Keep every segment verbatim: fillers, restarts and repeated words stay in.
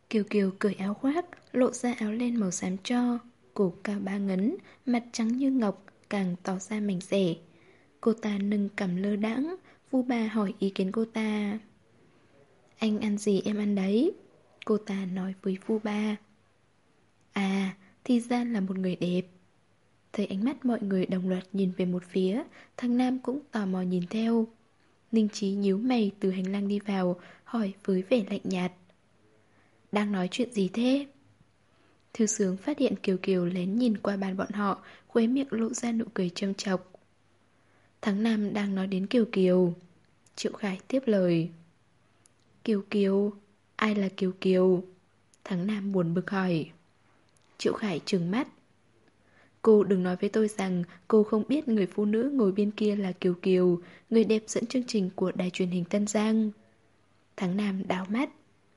Kiều Kiều cởi áo khoác, lộ ra áo len màu xám tro, cổ cao ba ngấn, mặt trắng như ngọc, càng tỏ ra mảnh rẻ. Cô ta nâng cằm lơ đãng, Vu Ba hỏi ý kiến cô ta. Anh ăn gì em ăn đấy, cô ta nói với Vu Ba. À, thì ra là một người đẹp. Thấy ánh mắt mọi người đồng loạt nhìn về một phía, thằng Nam cũng tò mò nhìn theo. Ninh Chí nhíu mày từ hành lang đi vào, hỏi với vẻ lạnh nhạt. Đang nói chuyện gì thế? Thư Sướng phát hiện Kiều Kiều lén nhìn qua bàn bọn họ, khóe miệng lộ ra nụ cười châm chọc. Thằng Nam đang nói đến Kiều Kiều. Triệu Khải tiếp lời. Kiều Kiều? Ai là Kiều Kiều? Thằng Nam buồn bực hỏi. Triệu Khải trừng mắt. Cô đừng nói với tôi rằng cô không biết người phụ nữ ngồi bên kia là Kiều Kiều, người đẹp dẫn chương trình của đài truyền hình Tân Giang. Thằng Nam đảo mắt.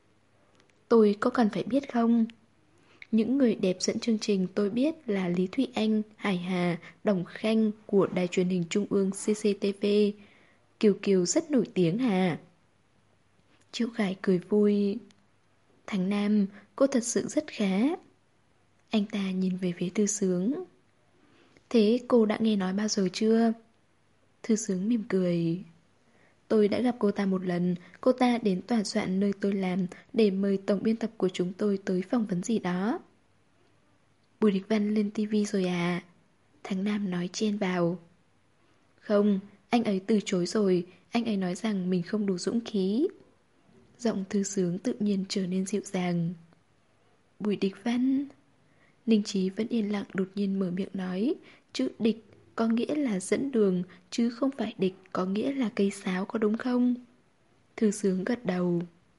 Tôi có cần phải biết không? Những người đẹp dẫn chương trình tôi biết là Lý Thụy Anh, Hải Hà, Đồng Khanh của đài truyền hình Trung ương xê xê tê vê. Kiều Kiều rất nổi tiếng hà. Triệu Khải cười vui. Thằng Nam, cô thật sự rất khá. Anh ta nhìn về phía Thư Sướng. Thế cô đã nghe nói bao giờ chưa? Thư Sướng mỉm cười. Tôi đã gặp cô ta một lần. Cô ta đến tòa soạn nơi tôi làm để mời tổng biên tập của chúng tôi tới phỏng vấn gì đó. Bùi Địch Văn lên tivi rồi à? Thằng Nam nói chen vào. Không, anh ấy từ chối rồi. Anh ấy nói rằng mình không đủ dũng khí. Giọng Thư Sướng tự nhiên trở nên dịu dàng. Bùi Địch Văn. Ninh Chí vẫn yên lặng đột nhiên mở miệng nói. Chữ địch có nghĩa là dẫn đường, chứ không phải địch có nghĩa là cây sáo, có đúng không? Thư Sướng gật đầu.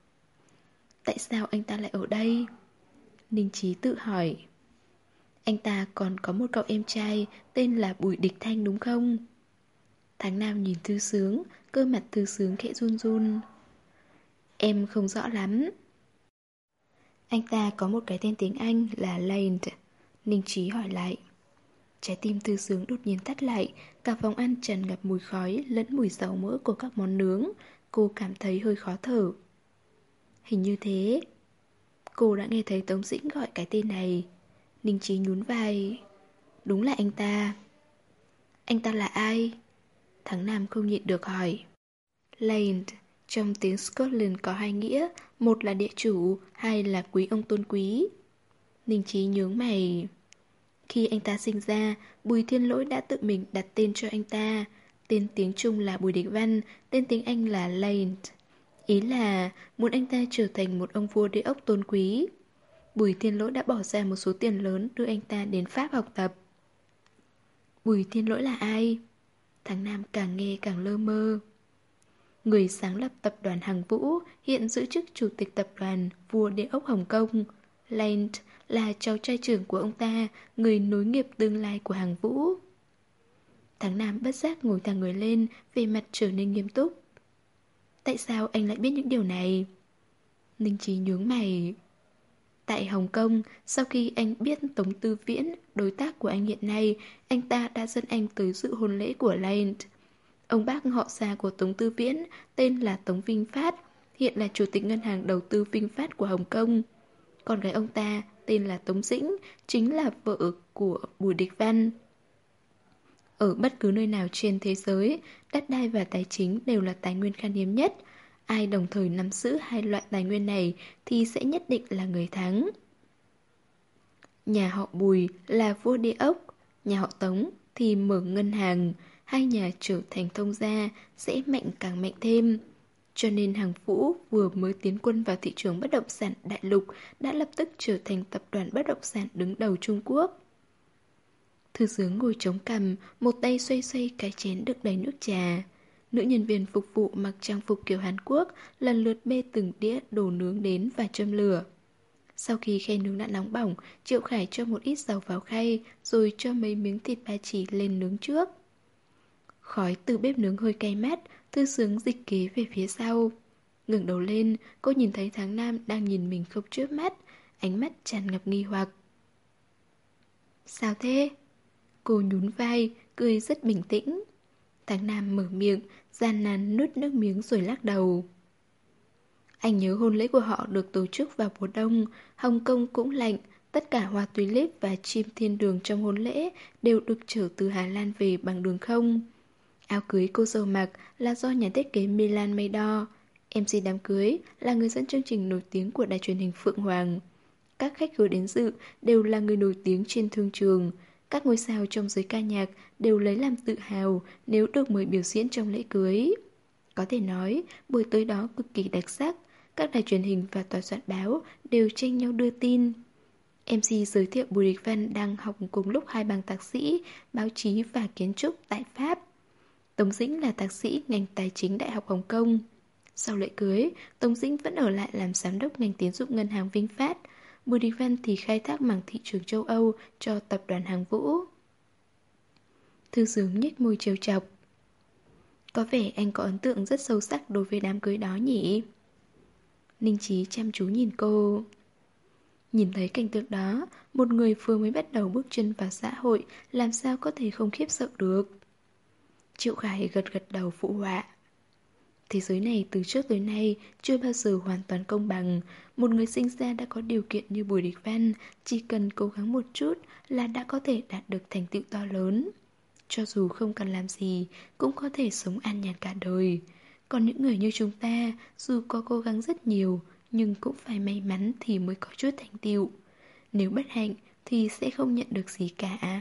Tại sao anh ta lại ở đây? Ninh Chí tự hỏi. Anh ta còn có một cậu em trai tên là Bùi Địch Thanh đúng không? Tháng Nam nhìn Thư Sướng, cơ mặt Thư Sướng khẽ run run. Em không rõ lắm. Anh ta có một cái tên tiếng Anh là Lane. Ninh Chí hỏi lại. Trái tim Thư Sướng đột nhiên thắt lại. Cả phòng ăn tràn ngập mùi khói lẫn mùi dầu mỡ của các món nướng. Cô cảm thấy hơi khó thở. Hình như thế. Cô đã nghe thấy Tống Dĩnh gọi cái tên này. Ninh Chí nhún vai. Đúng là anh ta. Anh ta là ai? Thắng Nam không nhịn được hỏi. Land trong tiếng Scotland có hai nghĩa. Một là địa chủ, hai là quý ông tôn quý. Ninh Chí nhướng mày. Khi anh ta sinh ra, Bùi Thiên Lỗi đã tự mình đặt tên cho anh ta. Tên tiếng Trung là Bùi Địch Văn, tên tiếng Anh là Land. Ý là muốn anh ta trở thành một ông vua địa ốc tôn quý. Bùi Thiên Lỗi đã bỏ ra một số tiền lớn đưa anh ta đến Pháp học tập. Bùi Thiên Lỗi là ai? Thằng Nam càng nghe càng lơ mơ. Người sáng lập tập đoàn Hằng Vũ, hiện giữ chức chủ tịch tập đoàn vua địa ốc Hồng Kông. Land là cháu trai trưởng của ông ta, người nối nghiệp tương lai của Hằng Vũ. Thằng Nam bất giác ngồi thẳng người lên, về mặt trở nên nghiêm túc. Tại sao anh lại biết những điều này? Ninh Chí nhướng mày. Tại Hồng Kông, sau khi anh biết Tống Tư Viễn, đối tác của anh hiện nay, anh ta đã dẫn anh tới dự hôn lễ của Land. Ông bác họ xa của Tống Tư Viễn tên là Tống Vinh Phát, hiện là chủ tịch ngân hàng đầu tư Vinh Phát của Hồng Kông. Con gái ông ta tên là Tống Dĩnh, chính là vợ của Bùi Địch Văn. Ở bất cứ nơi nào trên thế giới, đất đai và tài chính đều là tài nguyên khan hiếm nhất. Ai đồng thời nắm giữ hai loại tài nguyên này thì sẽ nhất định là người thắng. Nhà họ Bùi là vua địa ốc, nhà họ Tống thì mở ngân hàng. Hai nhà trở thành thông gia sẽ mạnh càng mạnh thêm. Cho nên Hằng Vũ vừa mới tiến quân vào thị trường bất động sản đại lục đã lập tức trở thành tập đoàn bất động sản đứng đầu Trung Quốc. Thư Sướng ngồi chống cằm, một tay xoay xoay cái chén đựng đầy nước trà. Nữ nhân viên phục vụ mặc trang phục kiểu Hàn Quốc lần lượt bê từng đĩa đồ nướng đến và châm lửa. Sau khi khay nướng đã nóng bỏng, Triệu Khải cho một ít dầu vào khay rồi cho mấy miếng thịt ba chỉ lên nướng trước. Khói từ bếp nướng hơi cay mắt, Thư Sướng dịch kế về phía sau. Ngẩng đầu lên, cô nhìn thấy Tháng Nam đang nhìn mình không chớp mắt, ánh mắt tràn ngập nghi hoặc. Sao thế? Cô nhún vai, cười rất bình tĩnh. Tháng Nam mở miệng, gian nan nuốt nước miếng rồi lắc đầu. Anh nhớ hôn lễ của họ được tổ chức vào mùa đông, Hồng Kông cũng lạnh, tất cả hoa tulip và chim thiên đường trong hôn lễ đều được chở từ Hà Lan về bằng đường không. Áo cưới cô dâu mặc là do nhà thiết kế Milan Maydor. em xê đám cưới là người dẫn chương trình nổi tiếng của đài truyền hình Phượng Hoàng. Các khách khứa đến dự đều là người nổi tiếng trên thương trường. Các ngôi sao trong giới ca nhạc đều lấy làm tự hào nếu được mời biểu diễn trong lễ cưới. Có thể nói, buổi tối đó cực kỳ đặc sắc. Các đài truyền hình và tòa soạn báo đều tranh nhau đưa tin. em xê giới thiệu Bùi Địch Văn đang học cùng lúc hai bằng thạc sĩ, báo chí và kiến trúc tại Pháp. Tống Dĩnh là thạc sĩ ngành tài chính Đại học Hồng Kông. Sau lễ cưới, Tống Dĩnh vẫn ở lại làm giám đốc ngành tín dụng ngân hàng VinFast. Bùi Địch Văn thì khai thác mảng thị trường châu Âu cho tập đoàn Hàng Vũ. Thư Sướng nhếch môi trêu chọc. Có vẻ anh có ấn tượng rất sâu sắc đối với đám cưới đó nhỉ? Ninh Chí chăm chú nhìn cô. Nhìn thấy cảnh tượng đó, một người vừa mới bắt đầu bước chân vào xã hội làm sao có thể không khiếp sợ được. Triệu Khải gật gật đầu phụ họa. Thế giới này từ trước tới nay chưa bao giờ hoàn toàn công bằng. Một người sinh ra đã có điều kiện như Bùi Địch Văn, chỉ cần cố gắng một chút là đã có thể đạt được thành tựu to lớn. Cho dù không cần làm gì, cũng có thể sống an nhàn cả đời. Còn những người như chúng ta, dù có cố gắng rất nhiều, nhưng cũng phải may mắn thì mới có chút thành tựu. Nếu bất hạnh thì sẽ không nhận được gì cả.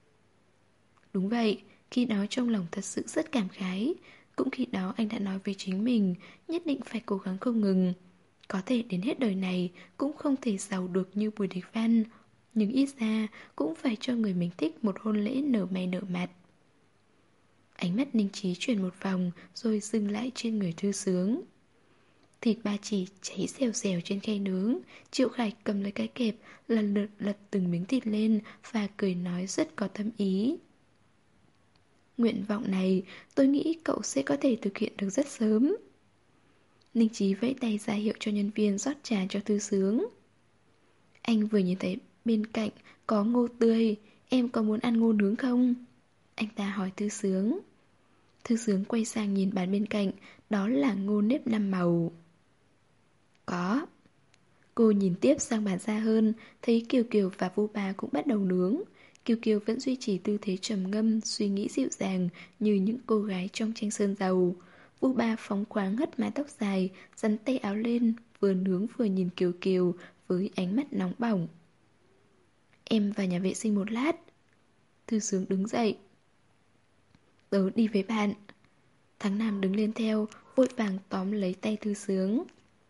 Đúng vậy, khi đó trong lòng thật sự rất cảm khái. Cũng khi đó anh đã nói với chính mình, nhất định phải cố gắng không ngừng. Có thể đến hết đời này cũng không thể giàu được như Bùi Địch Văn, nhưng ít ra cũng phải cho người mình thích một hôn lễ nở mày nở mặt. Ánh mắt Ninh Chí chuyển một vòng rồi dừng lại trên người Thư Sướng. Thịt ba chỉ cháy xèo xèo trên khay nướng. Triệu Khải cầm lấy cái kẹp, lần lượt lật từng miếng thịt lên và cười nói rất có thâm ý. Nguyện vọng này tôi nghĩ cậu sẽ có thể thực hiện được rất sớm. Ninh Chí vẫy tay ra hiệu cho nhân viên rót trà cho Thư Sướng. Anh vừa nhìn thấy bên cạnh có ngô tươi, em có muốn ăn ngô nướng không? Anh ta hỏi Thư Sướng. Thư Sướng quay sang nhìn bàn bên cạnh, đó là ngô nếp năm màu. Có. Cô nhìn tiếp sang bàn xa hơn, thấy Kiều Kiều và Vu Bà cũng bắt đầu nướng. Kiều Kiều vẫn duy trì tư thế trầm ngâm, suy nghĩ dịu dàng như những cô gái trong tranh sơn dầu. Vu Ba phóng khoáng hất mái tóc dài, dắn tay áo lên, vừa nướng vừa nhìn Kiều Kiều với ánh mắt nóng bỏng. Em vào nhà vệ sinh một lát. Thư Sướng đứng dậy. Tớ đi với bạn. Thắng Nam đứng lên theo, vội vàng tóm lấy tay Thư Sướng.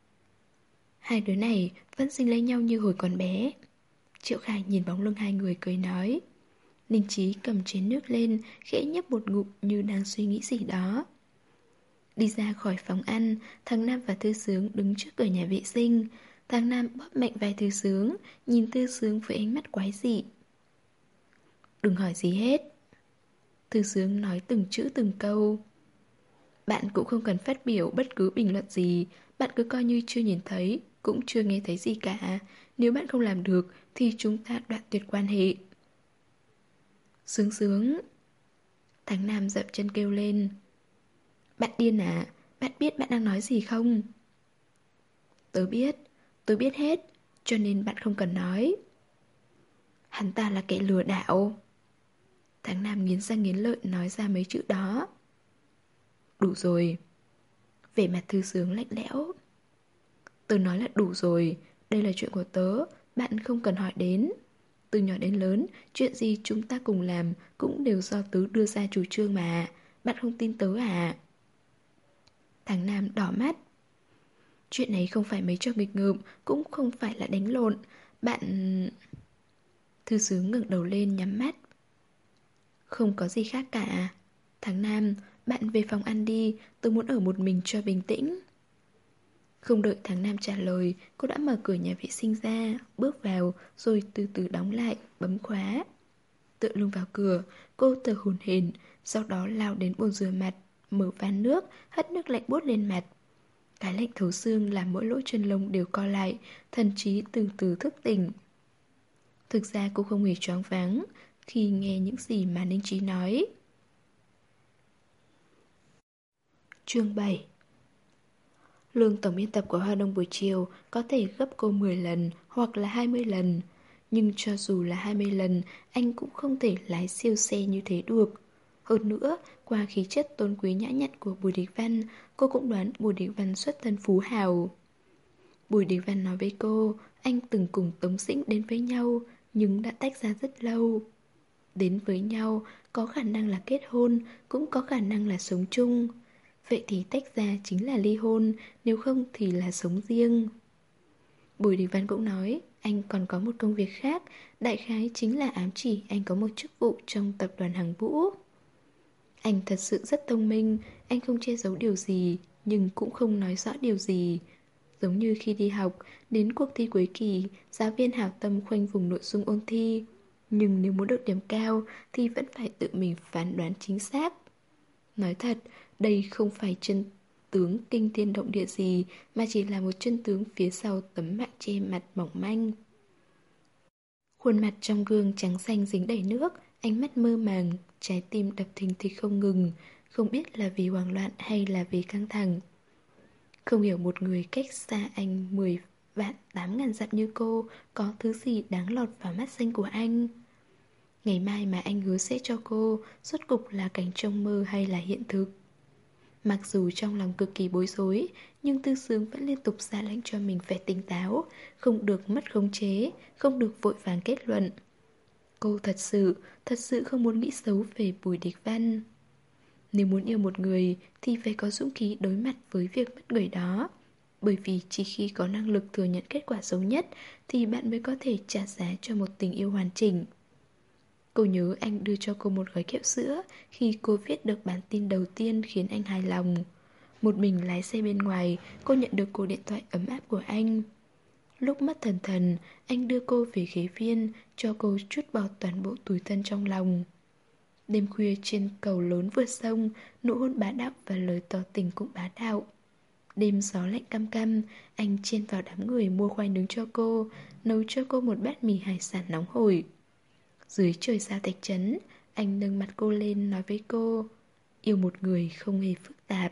Hai đứa này vẫn sinh lấy nhau như hồi còn bé. Triệu Khải nhìn bóng lưng hai người cười nói. Ninh Chí cầm chén nước lên, khẽ nhấp một ngụm như đang suy nghĩ gì đó. Đi ra khỏi phòng ăn, thằng Nam và Thư Sướng đứng trước cửa nhà vệ sinh. Thằng Nam bóp mạnh vai Thư Sướng, nhìn Thư Sướng với ánh mắt quái dị. Đừng hỏi gì hết. Thư Sướng nói từng chữ từng câu. Bạn cũng không cần phát biểu bất cứ bình luận gì. Bạn cứ coi như chưa nhìn thấy, cũng chưa nghe thấy gì cả. Nếu bạn không làm được thì chúng ta đoạn tuyệt quan hệ. Sướng Sướng. Thằng Nam dậm chân kêu lên. Bạn điên à? Bạn biết bạn đang nói gì không? Tớ biết. Tớ biết hết. Cho nên bạn không cần nói. Hắn ta là kẻ lừa đảo. Thằng Nam nghiến răng nghiến lợi nói ra mấy chữ đó. Đủ rồi. Vẻ mặt Thư Sướng lạnh lẽo. Tớ nói là đủ rồi. Đây là chuyện của tớ. Bạn không cần hỏi đến. Từ nhỏ đến lớn, chuyện gì chúng ta cùng làm cũng đều do tớ đưa ra chủ trương mà. Bạn không tin tớ à? Thằng Nam đỏ mắt. Chuyện này không phải mấy trò nghịch ngợm, cũng không phải là đánh lộn. Bạn... Thư Sướng ngẩng đầu lên nhắm mắt. Không có gì khác cả. Thằng Nam, bạn về phòng ăn đi, tôi muốn ở một mình cho bình tĩnh. Không đợi thằng Nam trả lời, cô đã mở cửa nhà vệ sinh ra, bước vào, rồi từ từ đóng lại, bấm khóa. Tựa lưng vào cửa, cô thở hổn hển, sau đó lao đến bồn rửa mặt, mở van nước, hất nước lạnh buốt lên mặt. Cái lạnh thấu xương làm mỗi lỗ chân lông đều co lại, thần trí từ từ thức tỉnh. Thực ra cô không hề choáng váng khi nghe những gì mà Ninh Trí nói. Chương bảy. Lương tổng biên tập của Hoa Đông buổi chiều có thể gấp cô mười lần hoặc là hai mươi lần. Nhưng cho dù là hai mươi lần, anh cũng không thể lái siêu xe như thế được. Hơn nữa, qua khí chất tôn quý nhã nhặn của Bùi Địch Văn, cô cũng đoán Bùi Địch Văn xuất thân phú hào. Bùi Địch Văn nói với cô, anh từng cùng Tống Dĩnh đến với nhau, nhưng đã tách ra rất lâu. Đến với nhau, có khả năng là kết hôn, cũng có khả năng là sống chung. Vậy thì tách ra chính là ly hôn, nếu không thì là sống riêng. Bùi Đình Văn cũng nói, anh còn có một công việc khác, đại khái chính là ám chỉ anh có một chức vụ trong tập đoàn Hằng Vũ. Anh thật sự rất thông minh, anh không che giấu điều gì, nhưng cũng không nói rõ điều gì. Giống như khi đi học, đến cuộc thi cuối kỳ, giáo viên hảo tâm khoanh vùng nội dung ôn thi. Nhưng nếu muốn được điểm cao thì vẫn phải tự mình phán đoán chính xác. Nói thật, đây không phải chân tướng kinh thiên động địa gì, mà chỉ là một chân tướng phía sau tấm mạng che mặt mỏng manh. Khuôn mặt trong gương trắng xanh dính đầy nước, ánh mắt mơ màng, trái tim đập thình thịch không ngừng, không biết là vì hoảng loạn hay là vì căng thẳng. Không hiểu một người cách xa anh mười vạn tám ngàn dặm như cô có thứ gì đáng lọt vào mắt xanh của anh. Ngày mai mà anh hứa sẽ cho cô, rốt cục là cảnh trong mơ hay là hiện thực. Mặc dù trong lòng cực kỳ bối rối, nhưng Tư Sướng vẫn liên tục ra lệnh cho mình phải tỉnh táo, không được mất khống chế, không được vội vàng kết luận. Cô thật sự, thật sự không muốn nghĩ xấu về Bùi Địch Văn. Nếu muốn yêu một người thì phải có dũng khí đối mặt với việc mất người đó. Bởi vì chỉ khi có năng lực thừa nhận kết quả xấu nhất thì bạn mới có thể trả giá cho một tình yêu hoàn chỉnh. Cô nhớ anh đưa cho cô một gói kẹo sữa khi cô viết được bản tin đầu tiên khiến anh hài lòng. Một mình lái xe bên ngoài, cô nhận được cuộc điện thoại ấm áp của anh. Lúc mất thần thần, anh đưa cô về ghế viên, cho cô trút bỏ toàn bộ tủi thân trong lòng. Đêm khuya trên cầu lớn vượt sông, nụ hôn bá đạo và lời tỏ tình cũng bá đạo. Đêm gió lạnh căm căm, anh chen vào đám người mua khoai nướng cho cô, nấu cho cô một bát mì hải sản nóng hổi. Dưới trời sao Thạch Trấn, anh nâng mặt cô lên nói với cô, yêu một người không hề phức tạp.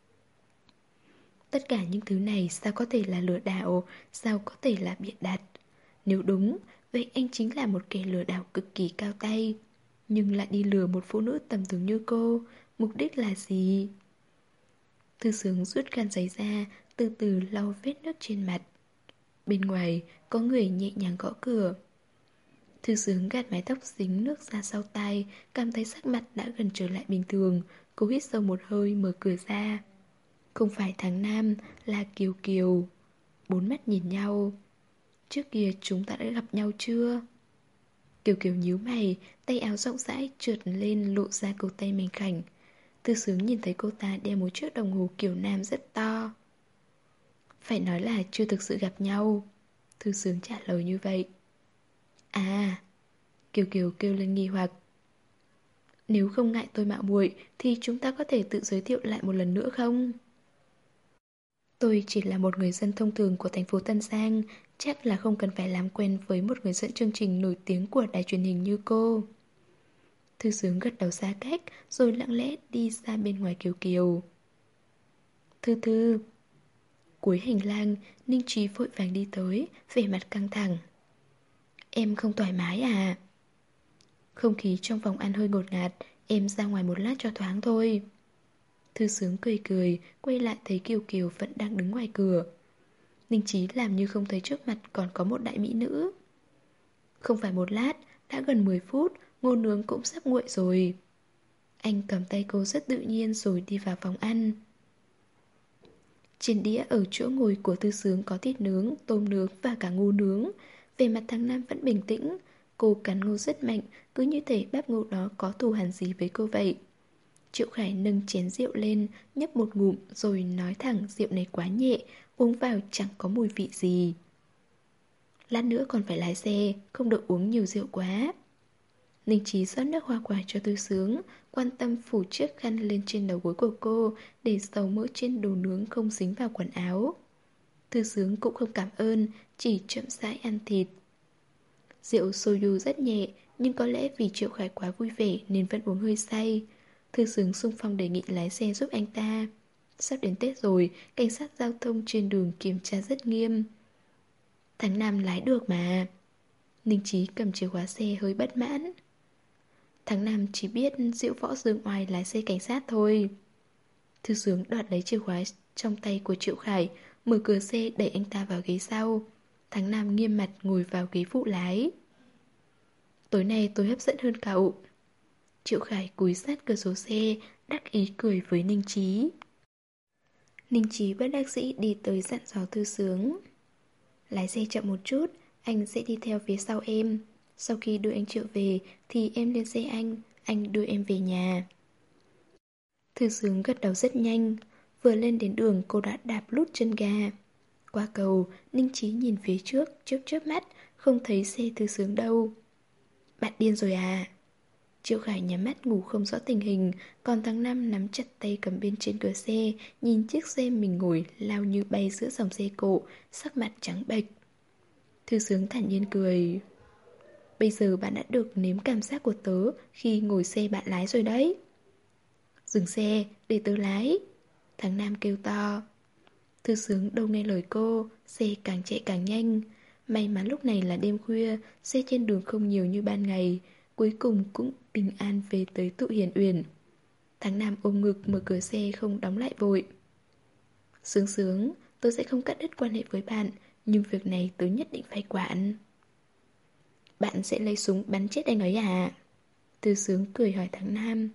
Tất cả những thứ này sao có thể là lừa đảo, sao có thể là bịa đặt. Nếu đúng, vậy anh chính là một kẻ lừa đảo cực kỳ cao tay, nhưng lại đi lừa một phụ nữ tầm thường như cô. Mục đích là gì? Thư Sướng rút khăn giấy ra, từ từ lau vết nước trên mặt. Bên ngoài có người nhẹ nhàng gõ cửa. Thư Sướng gạt mái tóc dính nước ra sau tai, cảm thấy sắc mặt đã gần trở lại bình thường. Cô hít sâu một hơi mở cửa ra. Không phải Tháng Nam, là Kiều Kiều. Bốn mắt nhìn nhau. Trước kia chúng ta đã gặp nhau chưa? Kiều Kiều nhíu mày, tay áo rộng rãi trượt lên lộ ra cổ tay mảnh khảnh. Thư Sướng nhìn thấy cô ta đeo một chiếc đồng hồ kiểu nam rất to. Phải nói là chưa thực sự gặp nhau. Thư Sướng trả lời như vậy. À, Kiều Kiều kêu lên nghi hoặc. Nếu không ngại tôi mạo muội thì chúng ta có thể tự giới thiệu lại một lần nữa không? Tôi chỉ là một người dân thông thường của thành phố Tân Giang, chắc là không cần phải làm quen với một người dẫn chương trình nổi tiếng của đài truyền hình như cô. Thư Sướng gật đầu xa cách, rồi lặng lẽ đi ra bên ngoài Kiều Kiều. Thư Thư. Cuối hành lang, Ninh Trí vội vàng đi tới, vẻ mặt căng thẳng. Em không thoải mái à? Không khí trong phòng ăn hơi ngột ngạt, em ra ngoài một lát cho thoáng thôi. Thư Sướng cười cười, quay lại thấy Kiều Kiều vẫn đang đứng ngoài cửa. Ninh Trí làm như không thấy trước mặt còn có một đại mỹ nữ. Không phải một lát, đã gần mười phút, ngô nướng cũng sắp nguội rồi. Anh cầm tay cô rất tự nhiên rồi đi vào phòng ăn. Trên đĩa ở chỗ ngồi của Thư Sướng có thịt nướng, tôm nướng và cả ngô nướng. Về mặt Tháng Nam vẫn bình tĩnh. Cô cắn ngô rất mạnh, cứ như thể bát ngô đó có thù hằn gì với cô vậy. Triệu Khải nâng chén rượu lên, nhấp một ngụm rồi nói thẳng rượu này quá nhẹ, uống vào chẳng có mùi vị gì. Lát nữa còn phải lái xe, không được uống nhiều rượu quá. Ninh Trí rót nước hoa quả cho Thư Sướng, quan tâm phủ chiếc khăn lên trên đầu gối của cô để dầu mỡ trên đồ nướng không dính vào quần áo. Thư Sướng cũng không cảm ơn, chỉ chậm rãi ăn thịt. Rượu soju rất nhẹ, nhưng có lẽ vì Triệu Khải quá vui vẻ nên vẫn uống hơi say. Thư Sướng xung phong đề nghị lái xe giúp anh ta. Sắp đến Tết rồi, cảnh sát giao thông trên đường kiểm tra rất nghiêm. Tháng năm lái được mà. Ninh Chí cầm chìa khóa xe hơi bất mãn. Tháng năm chỉ biết diễu võ dương oai lái xe cảnh sát thôi. Thư Sướng đoạt lấy chìa khóa trong tay của Triệu Khải, mở cửa xe đẩy anh ta vào ghế sau. Tháng năm nghiêm mặt ngồi vào ghế phụ lái. Tối nay tôi hấp dẫn hơn cậu. Triệu Khải cúi sát cửa sổ xe, đắc ý cười với Ninh Chí. Ninh Chí bất đắc dĩ đi tới dặn dò Thư Sướng. Lái xe chậm một chút, anh sẽ đi theo phía sau em. Sau khi đưa anh Triệu về thì em lên xe anh, anh đưa em về nhà. Thư Sướng gật đầu rất nhanh. Vừa lên đến đường cô đã đạp lút chân ga. Qua cầu, Ninh Chí nhìn phía trước, chớp chớp mắt, không thấy xe Thư Sướng đâu. Bạn điên rồi à? Triệu Khải nhắm mắt ngủ không rõ tình hình, còn tháng năm nắm chặt tay cầm bên trên cửa xe, nhìn chiếc xe mình ngồi lao như bay giữa dòng xe cộ, sắc mặt trắng bệch. Thư Sướng thản nhiên cười. Bây giờ bạn đã được nếm cảm giác của tớ khi ngồi xe bạn lái rồi đấy. Dừng xe, để tớ lái. Tháng Nam kêu to. Thư Sướng đâu nghe lời cô, xe càng chạy càng nhanh. May mắn lúc này là đêm khuya, xe trên đường không nhiều như ban ngày. Cuối cùng cũng bình an về tới Tụ Hiền Uyển. Tháng Nam ôm ngực mở cửa xe không đóng lại vội. Sướng Sướng, tôi sẽ không cắt đứt quan hệ với bạn, nhưng việc này tớ nhất định phải quản. Bạn sẽ lấy súng bắn chết anh ấy à? Thư Sướng cười hỏi Tháng Nam.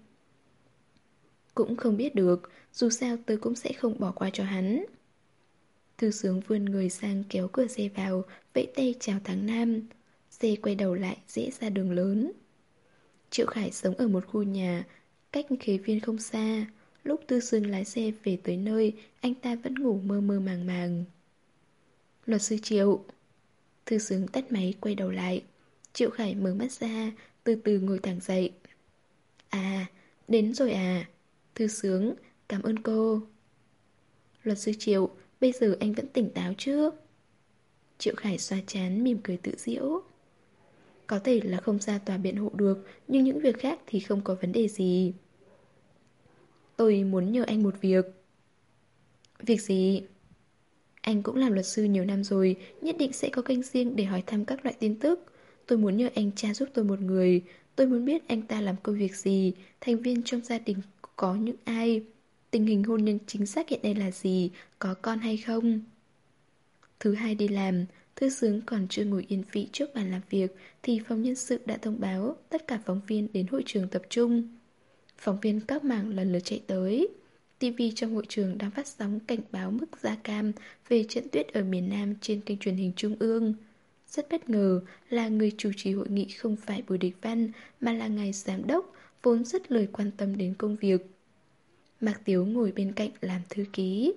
Cũng không biết được, dù sao tớ cũng sẽ không bỏ qua cho hắn. Thư Sướng vươn người sang kéo cửa xe vào, vẫy tay chào Tháng Nam. Xe quay đầu lại dễ ra đường lớn. Triệu Khải sống ở một khu nhà cách Khế Viên không xa. Lúc Thư Sướng lái xe về tới nơi, anh ta vẫn ngủ mơ mơ màng màng. Luật sư Triệu. Thư Sướng tắt máy quay đầu lại. Triệu Khải mở mắt ra, từ từ ngồi thẳng dậy. À, đến rồi à? Thư Sướng, cảm ơn cô. Luật sư Triệu, bây giờ anh vẫn tỉnh táo chứ? Triệu Khải xoa trán mỉm cười tự giễu. Có thể là không ra tòa biện hộ được, nhưng những việc khác thì không có vấn đề gì. Tôi muốn nhờ anh một việc. Việc gì? Anh cũng làm luật sư nhiều năm rồi, nhất định sẽ có kênh riêng để hỏi thăm các loại tin tức. Tôi muốn nhờ anh tra giúp tôi một người. Tôi muốn biết anh ta làm công việc gì, thành viên trong gia đình có những ai, tình hình hôn nhân chính xác hiện nay là gì, có con hay không. Thứ hai đi làm, Thư Sướng còn chưa ngồi yên vị trước bàn làm việc thì phòng nhân sự đã thông báo tất cả phóng viên đến hội trường tập trung. Phóng viên các mảng lần lượt chạy tới. ti vi trong hội trường đang phát sóng cảnh báo mức da cam về trận tuyết ở miền Nam trên kênh truyền hình trung ương. Rất bất ngờ là người chủ trì hội nghị không phải Bùi Địch Văn mà là ngài giám đốc, vốn rất lời quan tâm đến công việc. Mạc Tiếu ngồi bên cạnh làm thư ký.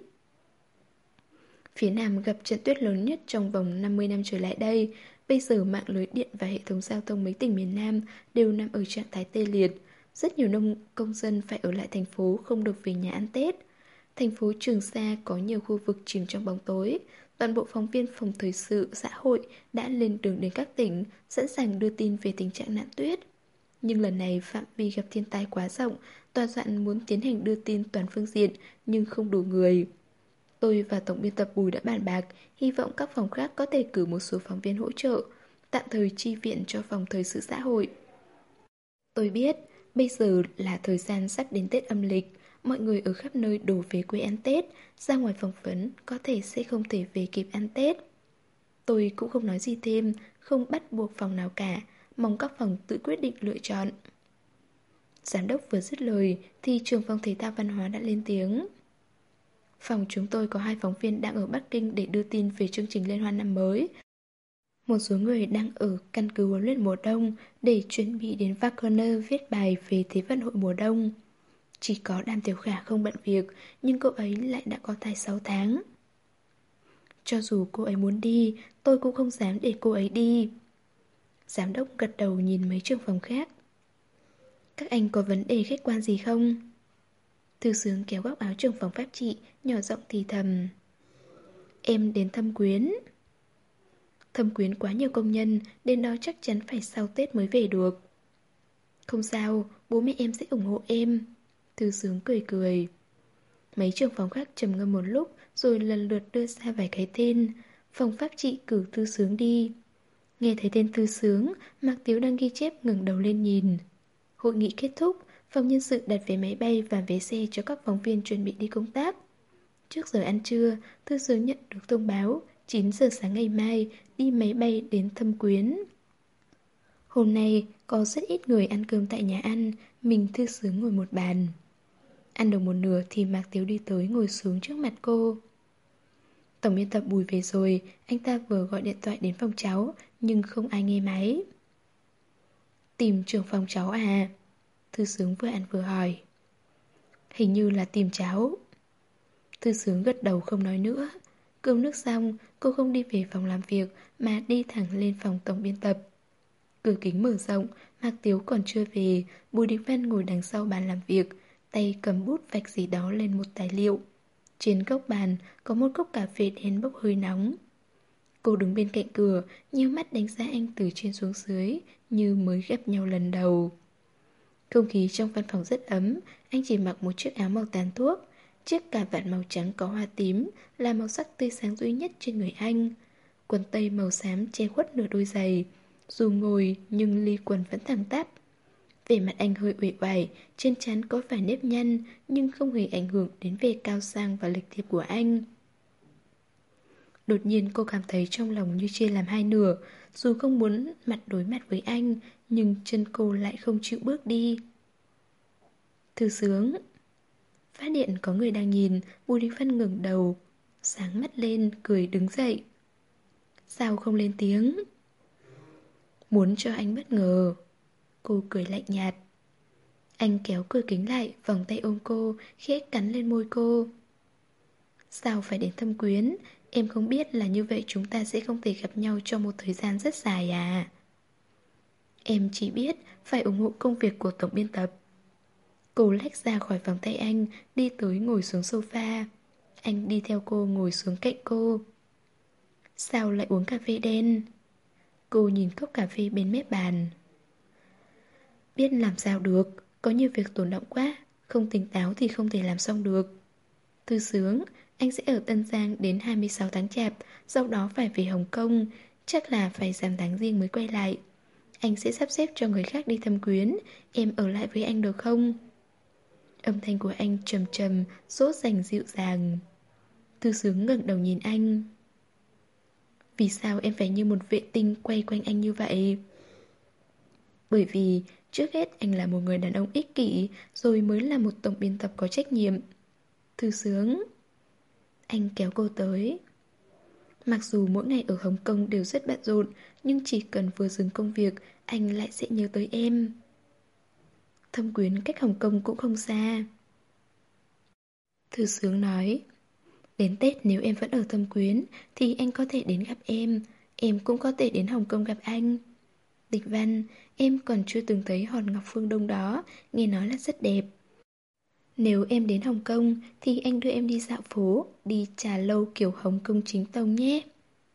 Phía Nam gặp trận tuyết lớn nhất trong vòng năm mươi năm trở lại đây. Bây giờ mạng lưới điện và hệ thống giao thông mấy tỉnh miền Nam đều nằm ở trạng thái tê liệt. Rất nhiều nông công dân phải ở lại thành phố, không được về nhà ăn Tết. Thành phố Trường Sa có nhiều khu vực chìm trong bóng tối. Toàn bộ phóng viên phòng thời sự, xã hội đã lên đường đến các tỉnh, sẵn sàng đưa tin về tình trạng nạn tuyết. Nhưng lần này phạm vi gặp thiên tai quá rộng, tòa soạn muốn tiến hành đưa tin toàn phương diện nhưng không đủ người. Tôi và tổng biên tập Bùi đã bàn bạc, hy vọng các phòng khác có thể cử một số phóng viên hỗ trợ, tạm thời chi viện cho phòng thời sự xã hội. Tôi biết, bây giờ là thời gian sắp đến Tết âm lịch, mọi người ở khắp nơi đổ về quê ăn Tết, ra ngoài phỏng vấn có thể sẽ không thể về kịp ăn Tết. Tôi cũng không nói gì thêm, không bắt buộc phòng nào cả, mong các phòng tự quyết định lựa chọn. Giám đốc vừa dứt lời thì trưởng phòng thể thao văn hóa đã lên tiếng. Phòng chúng tôi có hai phóng viên đang ở Bắc Kinh để đưa tin về chương trình liên hoan năm mới. Một số người đang ở căn cứ huấn luyện mùa đông để chuẩn bị đến Wagner viết bài về Thế vận hội mùa đông. Chỉ có Đàm Tiểu Khả không bận việc, nhưng cô ấy lại đã có thai sáu tháng. Cho dù cô ấy muốn đi, tôi cũng không dám để cô ấy đi. Giám đốc gật đầu nhìn mấy trường phòng khác. Các anh có vấn đề khách quan gì không? Thư Sướng kéo góc áo trưởng phòng pháp trị, nhỏ giọng thì thầm. Em đến thăm Quyến. Thăm Quyến quá nhiều công nhân, đến đó chắc chắn phải sau Tết mới về được. Không sao, bố mẹ em sẽ ủng hộ em. Thư Sướng cười cười. Mấy trưởng phòng khác trầm ngâm một lúc rồi lần lượt đưa ra vài cái tên. Phòng pháp trị cử Thư Sướng đi. Nghe thấy tên Thư Sướng, Mạc Tiếu đang ghi chép ngẩng đầu lên nhìn. Hội nghị kết thúc, phòng nhân sự đặt vé máy bay và vé xe cho các phóng viên chuẩn bị đi công tác. Trước giờ ăn trưa, Thư Sướng nhận được thông báo chín giờ sáng ngày mai đi máy bay đến Thâm Quyến. Hôm nay có rất ít người ăn cơm tại nhà ăn, mình Thư Sướng ngồi một bàn. Ăn được một nửa thì Mạc Tiếu đi tới ngồi xuống trước mặt cô. Tổng biên tập Bùi về rồi, anh ta vừa gọi điện thoại đến phòng cháu, nhưng không ai nghe máy. Tìm trưởng phòng cháu à? Thư Sướng vừa ăn vừa hỏi. Hình như là tìm cháu. Thư Sướng gật đầu không nói nữa. Cơm nước xong, cô không đi về phòng làm việc mà đi thẳng lên phòng tổng biên tập. Cửa kính mở rộng, Mạc Tiếu còn chưa về, Bùi Đình Văn ngồi đằng sau bàn làm việc, tay cầm bút vạch gì đó lên một tài liệu. Trên góc bàn có một cốc cà phê đen bốc hơi nóng. Cô đứng bên cạnh cửa, nhíu mắt đánh giá anh từ trên xuống dưới, như mới gặp nhau lần đầu. Không khí trong văn phòng rất ấm, anh chỉ mặc một chiếc áo màu tàn thuốc. Chiếc cà vạt màu trắng có hoa tím là màu sắc tươi sáng duy nhất trên người anh. Quần tây màu xám che khuất nửa đôi giày. Dù ngồi nhưng ly quần vẫn thẳng tắp. Vẻ mặt anh hơi uể oải, trên trán có vài nếp nhăn nhưng không hề ảnh hưởng đến vẻ cao sang và lịch thiệp của anh. Đột nhiên cô cảm thấy trong lòng như chia làm hai nửa. Dù không muốn mặt đối mặt với anh, nhưng chân cô lại không chịu bước đi. Thư Sướng. Phát điện có người đang nhìn, Bùi Đình Phân ngẩng đầu, sáng mắt lên, cười đứng dậy. Sao không lên tiếng? Muốn cho anh bất ngờ. Cô cười lạnh nhạt. Anh kéo cửa kính lại, vòng tay ôm cô, khẽ cắn lên môi cô. Sao phải đến Thâm Quyến? Em không biết là như vậy chúng ta sẽ không thể gặp nhau trong một thời gian rất dài à? Em chỉ biết phải ủng hộ công việc của tổng biên tập. Cô lách ra khỏi vòng tay anh, đi tới ngồi xuống sofa. Anh đi theo cô ngồi xuống cạnh cô. Sao lại uống cà phê đen? Cô nhìn cốc cà phê bên mép bàn. Biết làm sao được, có nhiều việc tồn động quá, không tỉnh táo thì không thể làm xong được. Thư Sướng, anh sẽ ở Tân Giang đến hai mươi sáu tháng Chạp, sau đó phải về Hồng Kông, chắc là phải giảm tháng Giêng mới quay lại. Anh sẽ sắp xếp cho người khác đi thăm Quyến, em ở lại với anh được không? Âm thanh của anh trầm trầm, dỗ dành dịu dàng. Thư Sướng ngẩng đầu nhìn anh. Vì sao em phải như một vệ tinh quay quanh anh như vậy? Bởi vì trước hết anh là một người đàn ông ích kỷ, rồi mới là một tổng biên tập có trách nhiệm. Thư Sướng. Anh kéo cô tới. Mặc dù mỗi ngày ở Hồng Kông đều rất bận rộn, nhưng chỉ cần vừa dừng công việc, anh lại sẽ nhớ tới em. Thâm Quyến cách Hồng Kông cũng không xa. Thư Sướng nói. Đến Tết nếu em vẫn ở Thâm Quyến thì anh có thể đến gặp em. Em cũng có thể đến Hồng Kông gặp anh. Địch Văn, em còn chưa từng thấy hòn ngọc phương đông đó, nghe nói là rất đẹp. Nếu em đến Hồng Kông thì anh đưa em đi dạo phố, đi trà lâu kiểu Hồng Kông chính tông nhé.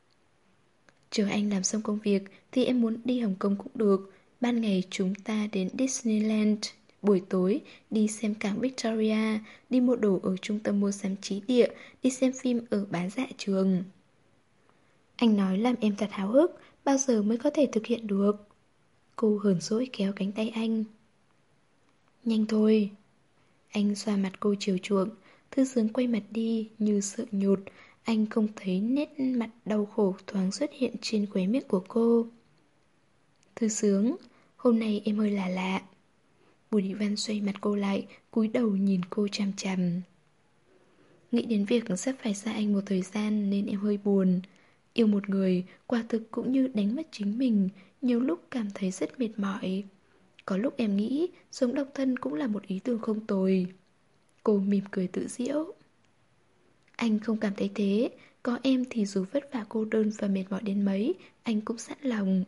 Chờ anh làm xong công việc thì em muốn đi Hồng Kông cũng được. Ban ngày chúng ta đến Disneyland, buổi tối đi xem cảng Victoria, đi mua đồ ở trung tâm mua sắm Trí Địa, đi xem phim ở bán dạ trường. Anh nói làm em thật háo hức, bao giờ mới có thể thực hiện được? Cô hờn dỗi kéo cánh tay anh. Nhanh thôi. Anh xoa mặt cô chiều chuộng. Thư Sướng quay mặt đi như sợ nhột. Anh không thấy nét mặt đau khổ thoáng xuất hiện trên khóe miệng của cô. Thư Sướng, hôm nay em hơi lạ lạ. Bùi Thị Văn xoay mặt cô lại, cúi đầu nhìn cô chằm chằm. Nghĩ đến việc sắp phải xa anh một thời gian nên em hơi buồn. Yêu một người, quả thực cũng như đánh mất chính mình, nhiều lúc cảm thấy rất mệt mỏi. Có lúc em nghĩ sống độc thân cũng là một ý tưởng không tồi. Cô mỉm cười tự giễu. Anh không cảm thấy thế, có em thì dù vất vả cô đơn và mệt mỏi đến mấy, anh cũng sẵn lòng.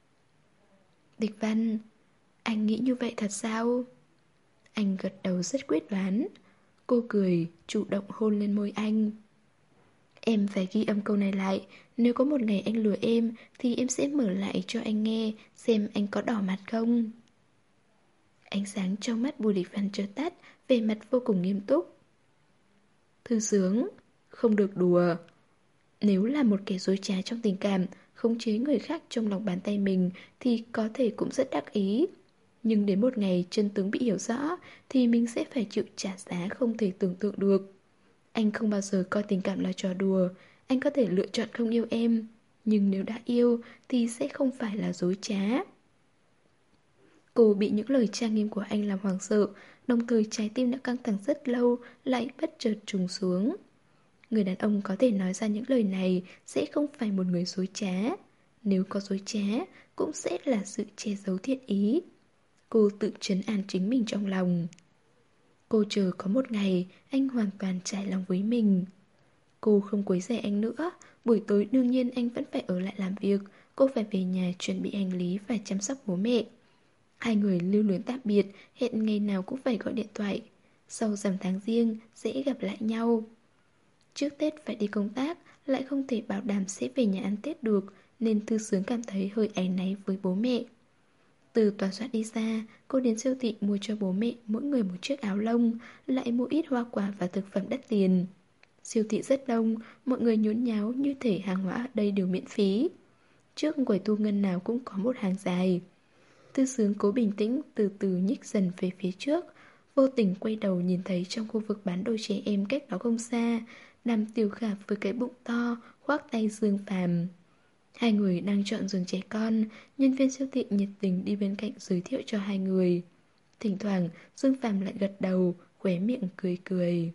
Địch Văn, anh nghĩ như vậy thật sao? Anh gật đầu rất quyết đoán. Cô cười, chủ động hôn lên môi anh. Em phải ghi âm câu này lại. Nếu có một ngày anh lừa em thì em sẽ mở lại cho anh nghe, xem anh có đỏ mặt không. Ánh sáng trong mắt Bùi Địch Văn chợt tắt, vẻ mặt vô cùng nghiêm túc. Thư sướng, không được đùa. Nếu là một kẻ dối trá trong tình cảm, khống chế người khác trong lòng bàn tay mình thì có thể cũng rất đắc ý. Nhưng đến một ngày chân tướng bị hiểu rõ thì mình sẽ phải chịu trả giá không thể tưởng tượng được. Anh không bao giờ coi tình cảm là trò đùa. Anh có thể lựa chọn không yêu em, nhưng nếu đã yêu thì sẽ không phải là dối trá. Cô bị những lời trang nghiêm của anh làm hoảng sợ, đồng thời trái tim đã căng thẳng rất lâu lại bất chợt trùng xuống. Người đàn ông có thể nói ra những lời này sẽ không phải một người dối trá. Nếu có dối trá, cũng sẽ là sự che giấu thiện ý. Cô tự trấn an chính mình trong lòng. Cô chờ có một ngày anh hoàn toàn trải lòng với mình. Cô không quấy rầy anh nữa. Buổi tối đương nhiên anh vẫn phải ở lại làm việc. Cô phải về nhà chuẩn bị hành lý và chăm sóc bố mẹ. Hai người lưu luyến tạm biệt, hẹn ngày nào cũng phải gọi điện thoại. Sau rằm tháng giêng sẽ gặp lại nhau. Trước Tết phải đi công tác, lại không thể bảo đảm sẽ về nhà ăn Tết được, nên Thư Sướng cảm thấy hơi áy náy với bố mẹ. Từ tòa soạn đi ra, cô đến siêu thị mua cho bố mẹ mỗi người một chiếc áo lông, lại mua ít hoa quả và thực phẩm đắt tiền. Siêu thị rất đông, mọi người nhốn nháo như thể hàng hóa ở đây đều miễn phí. Trước quầy thu ngân nào cũng có một hàng dài. Thư Sướng cố bình tĩnh từ từ nhích dần về phía trước, vô tình quay đầu nhìn thấy trong khu vực bán đồ trẻ em cách đó không xa, Đàm Tiểu Khả với cái bụng to khoác tay Dương Phàm. Hai người đang chọn giường trẻ con, nhân viên siêu thị nhiệt tình đi bên cạnh giới thiệu cho hai người. Thỉnh thoảng Dương Phàm lại gật đầu, khóe miệng cười cười.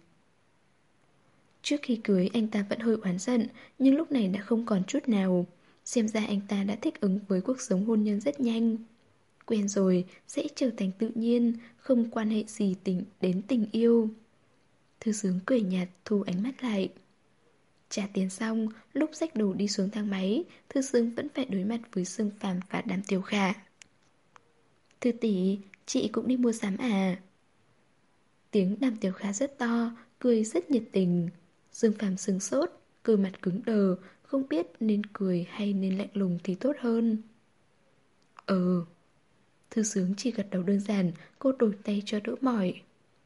Trước khi cưới anh ta vẫn hơi oán giận, nhưng lúc này đã không còn chút nào. Xem ra anh ta đã thích ứng với cuộc sống hôn nhân rất nhanh. Quen rồi sẽ trở thành tự nhiên, không quan hệ gì tình đến tình yêu. Thư Sướng cười nhạt thu ánh mắt lại. Trả tiền xong, lúc xách đồ đi xuống thang máy, Thư Sướng vẫn phải đối mặt với Dương Phàm và Đàm Tiểu Khả. Thư tỷ, chị cũng đi mua sắm à? Tiếng Đàm Tiểu Khả rất to, cười rất nhiệt tình. Dương Phàm sững sốt, cơ mặt cứng đờ, không biết nên cười hay nên lạnh lùng thì tốt hơn. Ừ. Thư Sướng chỉ gật đầu đơn giản, cô đổi tay cho đỡ mỏi.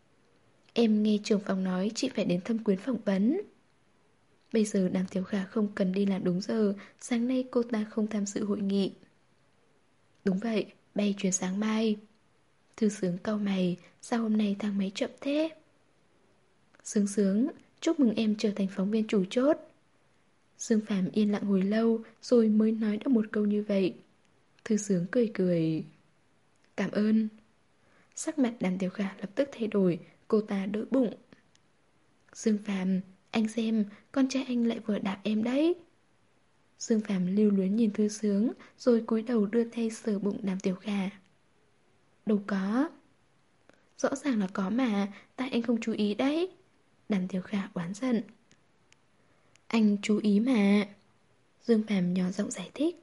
Em nghe trưởng phòng nói chị phải đến thâm quyến phỏng vấn. Bây giờ Đàm Tiểu Khả không cần đi làm đúng giờ, sáng nay cô ta không tham dự hội nghị. Đúng vậy, bay chuyến sáng mai. Thư Sướng cau mày, sao hôm nay thang máy chậm thế? Sướng sướng, chúc mừng em trở thành phóng viên chủ chốt. Dương Phàm yên lặng hồi lâu rồi mới nói được một câu như vậy. Thư Sướng cười cười. Cảm ơn. Sắc mặt Đàm Tiểu Khả lập tức thay đổi, cô ta đỡ bụng. Dương Phàm, anh xem, con trai anh lại vừa đạp em đấy. Dương Phàm lưu luyến nhìn Thư Sướng, rồi cúi đầu đưa tay sờ bụng Đàm Tiểu Khả. Đâu có. Rõ ràng là có mà, tại anh không chú ý đấy. Đàm Tiểu Khả oán giận. Anh chú ý mà. Dương Phàm nhỏ giọng giải thích.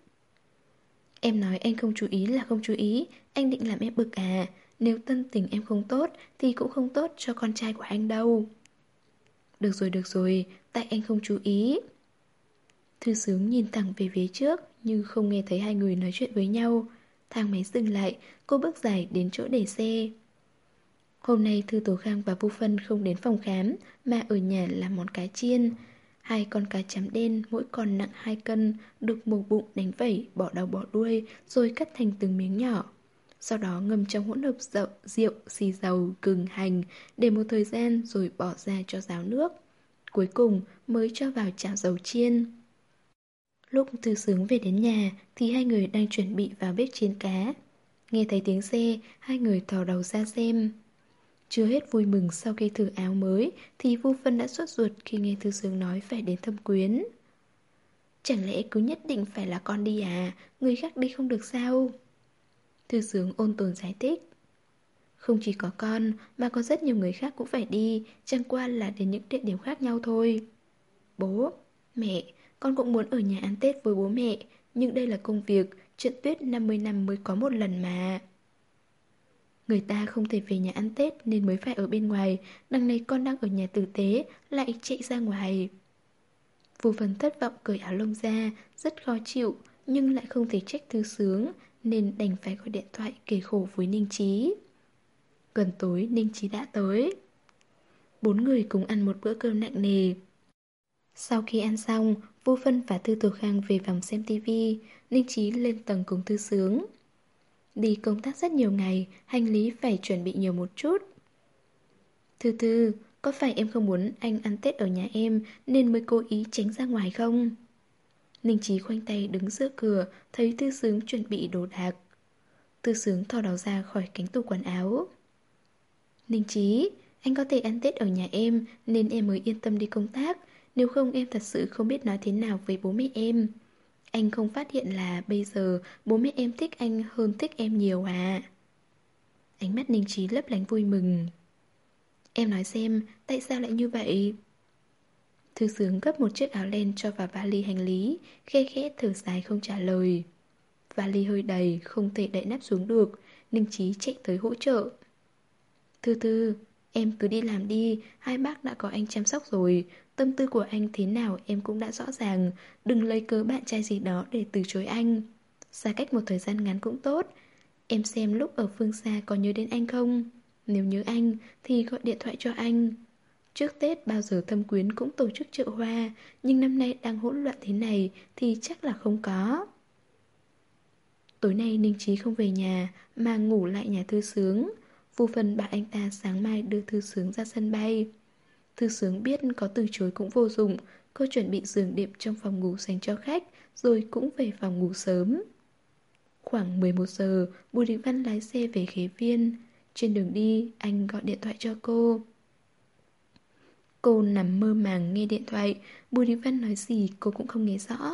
Em nói anh không chú ý là không chú ý, anh định làm em bực à? Nếu tâm tình em không tốt thì cũng không tốt cho con trai của anh đâu. Được rồi, được rồi, tại anh không chú ý. Thư Sướng nhìn thẳng về phía trước như không nghe thấy hai người nói chuyện với nhau. Thang máy dừng lại, cô bước dài đến chỗ để xe. Hôm nay Thư Tố Khang và Vu Phân không đến phòng khám mà ở nhà làm món cá chiên. Hai con cá chấm đen mỗi con nặng hai cân, được mổ bụng đánh vẩy, bỏ đầu bỏ đuôi rồi cắt thành từng miếng nhỏ. Sau đó ngâm trong hỗn hợp rượu, rượu, xì dầu, gừng, hành, để một thời gian rồi bỏ ra cho ráo nước. Cuối cùng mới cho vào chảo dầu chiên. Lúc Thư Sướng về đến nhà thì hai người đang chuẩn bị vào bếp chiên cá. Nghe thấy tiếng xe, hai người thò đầu ra xem. Chưa hết vui mừng sau khi thử áo mới thì Vu Phân đã sốt ruột khi nghe Thư Sướng nói phải đến thâm quyến. Chẳng lẽ cứ nhất định phải là con đi à? Người khác đi không được sao? Thư Sướng ôn tồn giải thích. Không chỉ có con mà có rất nhiều người khác cũng phải đi, chẳng qua là đến những địa điểm khác nhau thôi. Bố, mẹ, con cũng muốn ở nhà ăn Tết với bố mẹ, nhưng đây là công việc, trận tuyết năm mươi năm mới có một lần mà. Người ta không thể về nhà ăn Tết nên mới phải ở bên ngoài, đằng này con đang ở nhà tử tế, lại chạy ra ngoài. Vô Vân thất vọng cởi áo lông ra, rất khó chịu, nhưng lại không thể trách Thư Sướng, nên đành phải gọi điện thoại kể khổ với Ninh Chí. Gần tối Ninh Chí đã tới. Bốn người cùng ăn một bữa cơm nặng nề. Sau khi ăn xong, Vô Vân và Thư Tổ Khang về phòng xem tivi, Ninh Chí lên tầng cùng Thư Sướng. Đi công tác rất nhiều ngày, hành lý phải chuẩn bị nhiều một chút. Thư Thư, có phải em không muốn anh ăn Tết ở nhà em nên mới cố ý tránh ra ngoài không? Ninh Chí khoanh tay đứng giữa cửa, thấy Thư Sướng chuẩn bị đồ đạc. Thư Sướng thò đầu ra khỏi cánh tủ quần áo. Ninh Chí, anh có thể ăn Tết ở nhà em nên em mới yên tâm đi công tác. Nếu không em thật sự không biết nói thế nào với bố mẹ em. Anh không phát hiện là bây giờ bố mẹ em thích anh hơn thích em nhiều à? Ánh mắt Ninh Chí lấp lánh vui mừng. Em nói xem, tại sao lại như vậy? Thư Sướng gấp một chiếc áo len cho vào vali hành lý, khe khẽ thở dài không trả lời. Vali hơi đầy, không thể đậy nắp xuống được, Ninh Chí chạy tới hỗ trợ. Thư Thư, em cứ đi làm đi, hai bác đã có anh chăm sóc rồi. Tâm tư của anh thế nào em cũng đã rõ ràng. Đừng lấy cớ bạn trai gì đó để từ chối anh. Xa cách một thời gian ngắn cũng tốt. Em xem lúc ở phương xa có nhớ đến anh không? Nếu nhớ anh thì gọi điện thoại cho anh. Trước Tết bao giờ Thâm Quyến cũng tổ chức chợ hoa, nhưng năm nay đang hỗn loạn thế này thì chắc là không có. Tối nay Ninh Chí không về nhà mà ngủ lại nhà Thư Sướng. Vô Phần bảo anh ta sáng mai đưa Thư Sướng ra sân bay. Thư Sướng biết có từ chối cũng vô dụng. Cô chuẩn bị giường đệm trong phòng ngủ dành cho khách, rồi cũng về phòng ngủ sớm. Khoảng mười một giờ, Bùi Đình Văn lái xe về Khế Viên. Trên đường đi, anh gọi điện thoại cho cô. Cô nằm mơ màng nghe điện thoại, Bùi Đình Văn nói gì cô cũng không nghe rõ.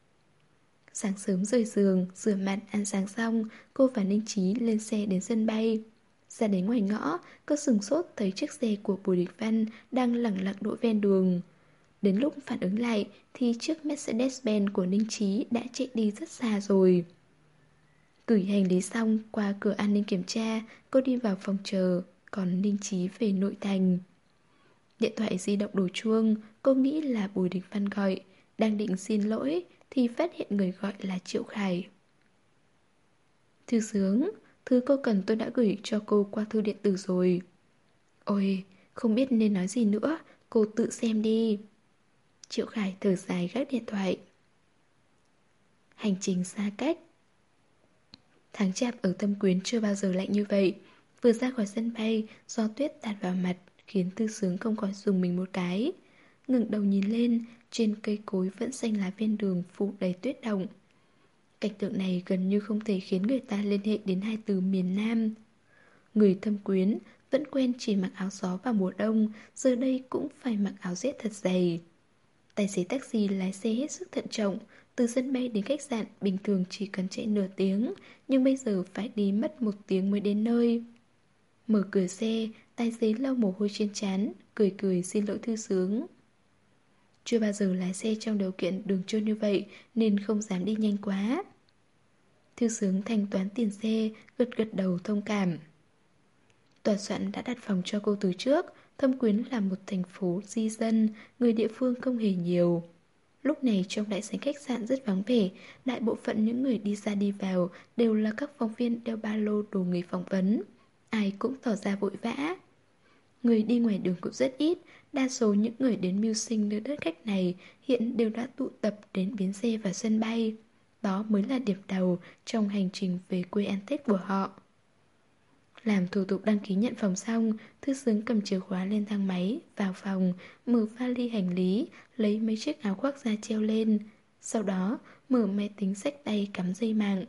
Sáng sớm rời giường, rửa mặt, ăn sáng xong, cô và Ninh Chí lên xe đến sân bay. Ra đến ngoài ngõ, cô sửng sốt thấy chiếc xe của Bùi Đình Văn đang lẳng lặng đỗ ven đường. Đến lúc phản ứng lại thì chiếc Mercedes-Benz của Ninh Chí đã chạy đi rất xa rồi. Gửi hành lý xong, qua cửa an ninh kiểm tra, cô đi vào phòng chờ, còn Ninh Chí về nội thành. Điện thoại di động đổ chuông, cô nghĩ là Bùi Đình Văn gọi, đang định xin lỗi thì phát hiện người gọi là Triệu Khải. Thư Sướng, thứ cô cần tôi đã gửi cho cô qua thư điện tử rồi. Ôi, không biết nên nói gì nữa, cô tự xem đi. Triệu Khải thở dài gác điện thoại. Hành trình xa cách. Tháng chạp ở Thâm Quyến chưa bao giờ lạnh như vậy. Vừa ra khỏi sân bay, gió tuyết tạt vào mặt khiến Thư Sướng không khỏi rùng mình một cái. Ngẩng đầu nhìn lên, trên cây cối vẫn xanh lá ven đường phủ đầy tuyết động. Cảnh tượng này gần như không thể khiến người ta liên hệ đến hai từ miền Nam. Người Thâm Quyến vẫn quen chỉ mặc áo gió vào mùa đông, giờ đây cũng phải mặc áo rét thật dày. Tài xế taxi lái xe hết sức thận trọng, từ sân bay đến khách sạn bình thường chỉ cần chạy nửa tiếng, nhưng bây giờ phải đi mất một tiếng mới đến nơi. Mở cửa xe, tài xế lau mồ hôi trên trán, cười cười xin lỗi Thư Sướng. Chưa bao giờ lái xe trong điều kiện đường trơn như vậy nên không dám đi nhanh quá. Thư Sướng thanh toán tiền xe, gật gật đầu thông cảm. Tòa soạn đã đặt phòng cho cô từ trước. Thâm Quyến là một thành phố di dân, người địa phương không hề nhiều. Lúc này trong đại sảnh khách sạn rất vắng vẻ, đại bộ phận những người đi ra đi vào đều là các phóng viên đeo ba lô đồ người phỏng vấn. Ai cũng tỏ ra vội vã. Người đi ngoài đường cũng rất ít, đa số những người đến mưu sinh nơi đất khách này hiện đều đã tụ tập đến bến xe và sân bay. Đó mới là điểm đầu trong hành trình về quê ăn Tết của họ. Làm thủ tục đăng ký nhận phòng xong, Thư Sướng cầm chìa khóa lên thang máy, vào phòng, mở vali hành lý, lấy mấy chiếc áo khoác ra treo lên. Sau đó, mở máy tính xách tay cắm dây mạng.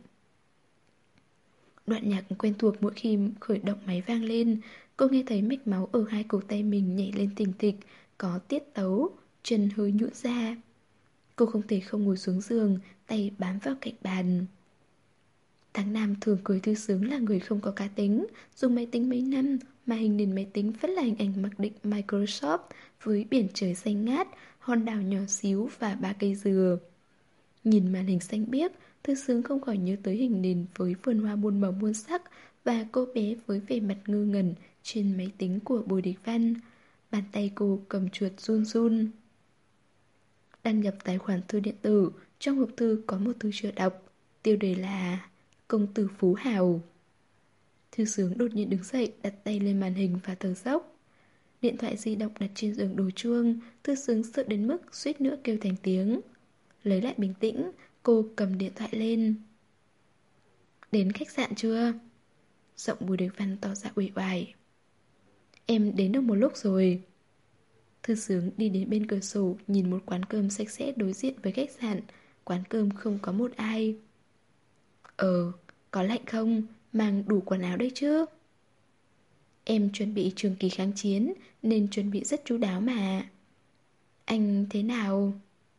Đoạn nhạc quen thuộc mỗi khi khởi động máy vang lên, cô nghe thấy mạch máu ở hai cổ tay mình nhảy lên thình thịch, có tiết tấu, chân hơi nhũn ra. Cô không thể không ngồi xuống giường, tay bám vào cạnh bàn. Tháng Nam thường cười Thư Sướng là người không có cá tính, dùng máy tính mấy năm mà hình nền máy tính vẫn là hình ảnh mặc định Microsoft với biển trời xanh ngát, hòn đảo nhỏ xíu và ba cây dừa. Nhìn màn hình xanh biếc, Thư Sướng không khỏi nhớ tới hình nền với vườn hoa muôn màu muôn sắc và cô bé với vẻ mặt ngơ ngẩn trên máy tính của Bùi Đình Văn. Bàn tay cô cầm chuột run run. Đăng nhập tài khoản thư điện tử, trong hộp thư có một thư chưa đọc, tiêu đề là Công tử Phú Hào. Thư Sướng đột nhiên đứng dậy, đặt tay lên màn hình và thở dốc. Điện thoại di động đặt trên giường đổ chuông. Thư Sướng sợ đến mức suýt nữa kêu thành tiếng. Lấy lại bình tĩnh, cô cầm điện thoại lên. Đến khách sạn chưa? Giọng Bùi Địch Văn tỏ ra uể oải. Em đến được một lúc rồi. Thư Sướng đi đến bên cửa sổ, nhìn một quán cơm sạch sẽ đối diện với khách sạn. Quán cơm không có một ai. Ờ, có lạnh không? Mang đủ quần áo đấy chứ? Em chuẩn bị trường kỳ kháng chiến nên chuẩn bị rất chu đáo mà. Anh thế nào?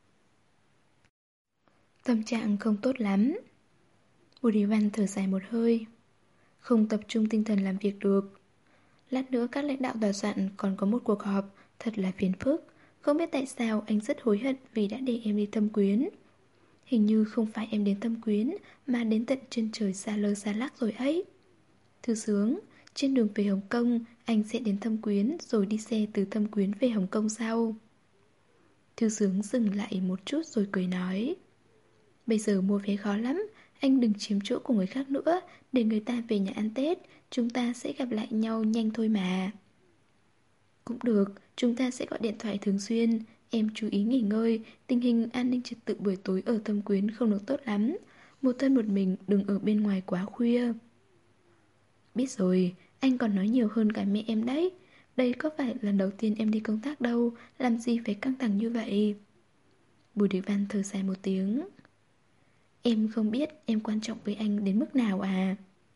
Tâm trạng không tốt lắm. Bùi Đi Văn thở dài một hơi. Không tập trung tinh thần làm việc được. Lát nữa các lãnh đạo tòa soạn còn có một cuộc họp. Thật là phiền phức. Không biết tại sao anh rất hối hận vì đã để em đi Thâm Quyến. Hình như không phải em đến Thâm Quyến mà đến tận chân trời xa lơ xa lắc rồi ấy. Thư Sướng, trên đường về Hồng Kông anh sẽ đến Thâm Quyến rồi đi xe từ Thâm Quyến về Hồng Kông sau. Thư Sướng dừng lại một chút rồi cười nói. Bây giờ mua vé khó lắm. Anh đừng chiếm chỗ của người khác nữa. Để người ta về nhà ăn Tết. Chúng ta sẽ gặp lại nhau nhanh thôi mà. Cũng được, chúng ta sẽ gọi điện thoại thường xuyên. Em chú ý nghỉ ngơi. Tình hình an ninh trật tự buổi tối ở Thâm Quyến không được tốt lắm. Một thân một mình đừng ở bên ngoài quá khuya. Biết rồi, anh còn nói nhiều hơn cả mẹ em đấy. Đây có phải lần đầu tiên em đi công tác đâu. Làm gì phải căng thẳng như vậy? Bùi Địch Văn thở dài một tiếng. Em không biết em quan trọng với anh đến mức nào à?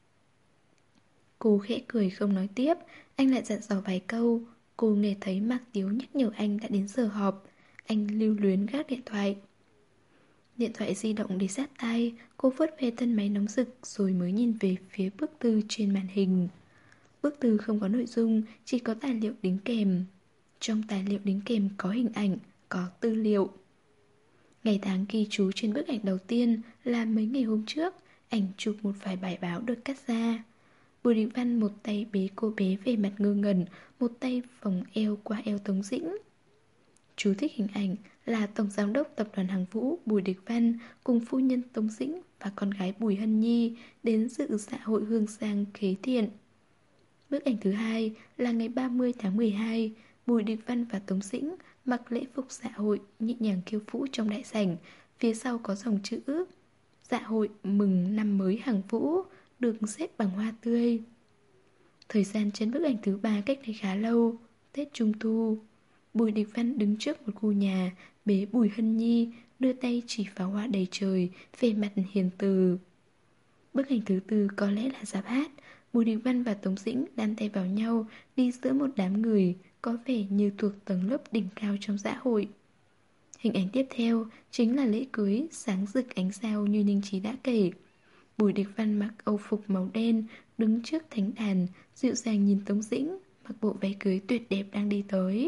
Cô khẽ cười không nói tiếp. Anh lại dặn dò vài câu. Cô nghe thấy Mạc Tiếu nhắc nhở anh đã đến giờ họp. Anh lưu luyến gác điện thoại. Điện thoại di động để sát tay. Cô vuốt ve thân máy nóng rực rồi mới nhìn về phía bức thư trên màn hình. Bức thư không có nội dung, chỉ có tài liệu đính kèm. Trong tài liệu đính kèm có hình ảnh, có tư liệu. Ngày tháng ghi chú trên bức ảnh đầu tiên là mấy ngày hôm trước. Ảnh chụp một vài bài báo được cắt ra. Bùi Đình Văn một tay bế cô bé về mặt ngơ ngẩn, một tay vòng eo qua eo Tống Dĩnh. Chú thích hình ảnh là Tổng Giám đốc Tập đoàn Hàng Vũ Bùi Địch Văn cùng phu nhân Tống Dĩnh và con gái Bùi Hân Nhi đến dự dạ hội hương sang khế thiện. Bức ảnh thứ hai là ngày ba mươi tháng mười hai, Bùi Địch Văn và Tống Dĩnh mặc lễ phục dạ hội nhẹ nhàng khiêu vũ trong đại sảnh, phía sau có dòng chữ dạ hội mừng năm mới Hàng Vũ, được xếp bằng hoa tươi. Thời gian trên bức ảnh thứ ba cách đây khá lâu, Tết Trung Thu. Bùi Địch Văn đứng trước một khu nhà, bế Bùi Hân Nhi, đưa tay chỉ vào hoa đầy trời, vẻ mặt hiền từ. Bức ảnh thứ tư có lẽ là giáp hát. Bùi Địch Văn và Tống Dĩnh đan tay vào nhau, đi giữa một đám người, có vẻ như thuộc tầng lớp đỉnh cao trong xã hội. Hình ảnh tiếp theo chính là lễ cưới, sáng rực ánh sao như Ninh Trí đã kể. Bùi Địch Văn mặc âu phục màu đen, đứng trước thánh đàn, dịu dàng nhìn Tống Dĩnh, mặc bộ váy cưới tuyệt đẹp đang đi tới.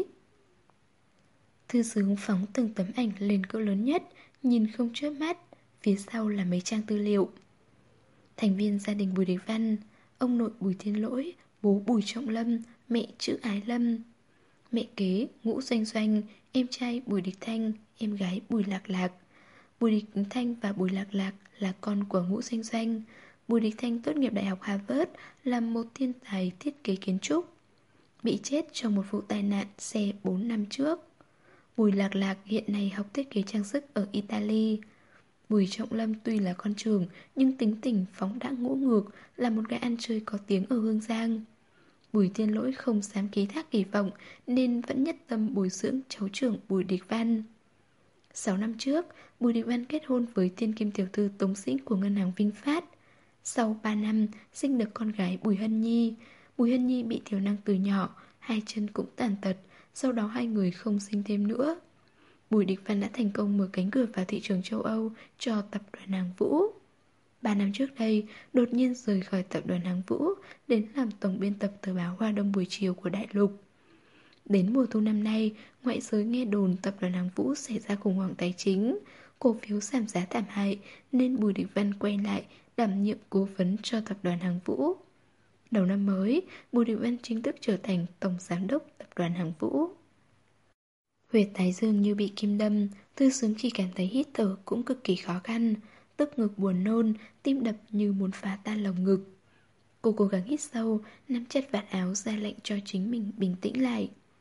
Thư Sướng phóng từng tấm ảnh lên cỡ lớn nhất, nhìn không chớp mắt, phía sau là mấy trang tư liệu. Thành viên gia đình Bùi Địch Văn: ông nội Bùi Thiên Lỗi, bố Bùi Trọng Lâm, mẹ chữ Ái Lâm. Mẹ kế Ngũ Doanh Doanh, em trai Bùi Địch Thanh, em gái Bùi Lạc Lạc. Bùi Địch Thanh và Bùi Lạc Lạc là con của Ngũ Doanh Doanh. Bùi Địch Thanh tốt nghiệp Đại học Harvard, là một thiên tài thiết kế kiến trúc, bị chết trong một vụ tai nạn xe bốn năm trước. Bùi Lạc Lạc hiện nay học thiết kế trang sức ở Italy. Bùi Trọng Lâm tuy là con trưởng nhưng tính tình phóng đãng ngỗ ngược, là một gã ăn chơi có tiếng ở Hương Giang. Bùi Thiên Lỗi không dám ký thác kỳ vọng nên vẫn nhất tâm bồi dưỡng cháu trưởng Bùi Địch Văn. Sáu năm trước, Bùi Địch Văn kết hôn với thiên kim tiểu thư Tống Dĩnh của ngân hàng Vinh Phát. Sau ba năm, sinh được con gái Bùi Hân Nhi. Bùi Hân Nhi bị thiểu năng từ nhỏ, hai chân cũng tàn tật, sau đó hai người không sinh thêm nữa. Bùi Địch Văn đã thành công mở cánh cửa vào thị trường châu Âu cho tập đoàn Hàng Vũ. Ba năm trước đây, đột nhiên rời khỏi tập đoàn Hàng Vũ, đến làm tổng biên tập tờ báo Hoa Đông buổi chiều của đại lục. Đến mùa thu năm nay, ngoại giới nghe đồn tập đoàn Hàng Vũ xảy ra khủng hoảng tài chính, cổ phiếu giảm giá thảm hại, nên Bùi Địch Văn quay lại đảm nhiệm cố vấn cho tập đoàn Hàng Vũ. Đầu năm mới, Bùi Địch Văn chính thức trở thành tổng giám đốc tập đoàn Hàng Vũ. Huyệt thái dương như bị kim đâm, Thư Sướng chỉ cảm thấy hít thở cũng cực kỳ khó khăn, tức ngực buồn nôn, tim đập như muốn phá tan lồng ngực. Cô cố gắng hít sâu, nắm chặt vạt áo ra lệnh cho chính mình bình tĩnh lại.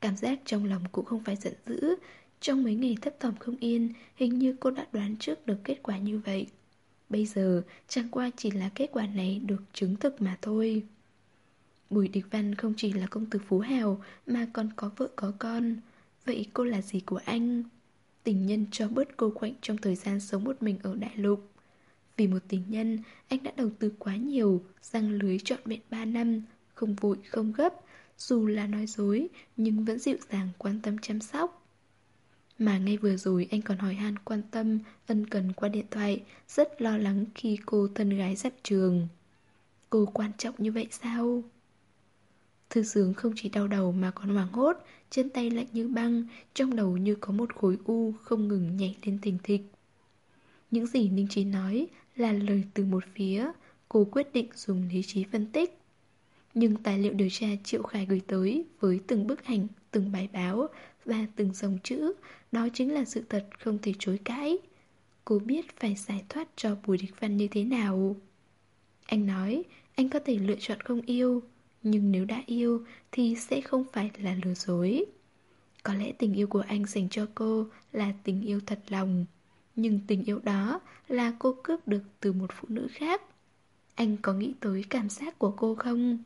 Cảm giác trong lòng cũng không phải giận dữ. Trong mấy ngày thấp thỏm không yên, hình như cô đã đoán trước được kết quả như vậy. Bây giờ chẳng qua chỉ là kết quả này được chứng thực mà thôi. Bùi Địch Văn không chỉ là công tử phú hào mà còn có vợ có con. Vậy cô là gì của anh? Tình nhân cho bớt cô quạnh trong thời gian sống một mình ở đại lục. Vì một tình nhân, anh đã đầu tư quá nhiều, răng lưới trọn vẹn ba năm, không vội không gấp, dù là nói dối nhưng vẫn dịu dàng quan tâm chăm sóc. Mà ngay vừa rồi anh còn hỏi han quan tâm, ân cần qua điện thoại, rất lo lắng khi cô thân gái dặm trường. Cô quan trọng như vậy sao? Thư Sướng không chỉ đau đầu mà còn hoảng hốt, chân tay lạnh như băng, trong đầu như có một khối u không ngừng nhảy lên thình thịch. Những gì Ninh Trí nói là lời từ một phía, cô quyết định dùng lý trí phân tích. Nhưng tài liệu điều tra Triệu Khải gửi tới với từng bức ảnh, từng bài báo và từng dòng chữ, đó chính là sự thật không thể chối cãi. Cô biết phải giải thoát cho Bùi Địch Văn như thế nào. Anh nói, anh có thể lựa chọn không yêu, nhưng nếu đã yêu thì sẽ không phải là lừa dối. Có lẽ tình yêu của anh dành cho cô là tình yêu thật lòng, nhưng tình yêu đó là cô cướp được từ một phụ nữ khác. Anh có nghĩ tới cảm giác của cô không?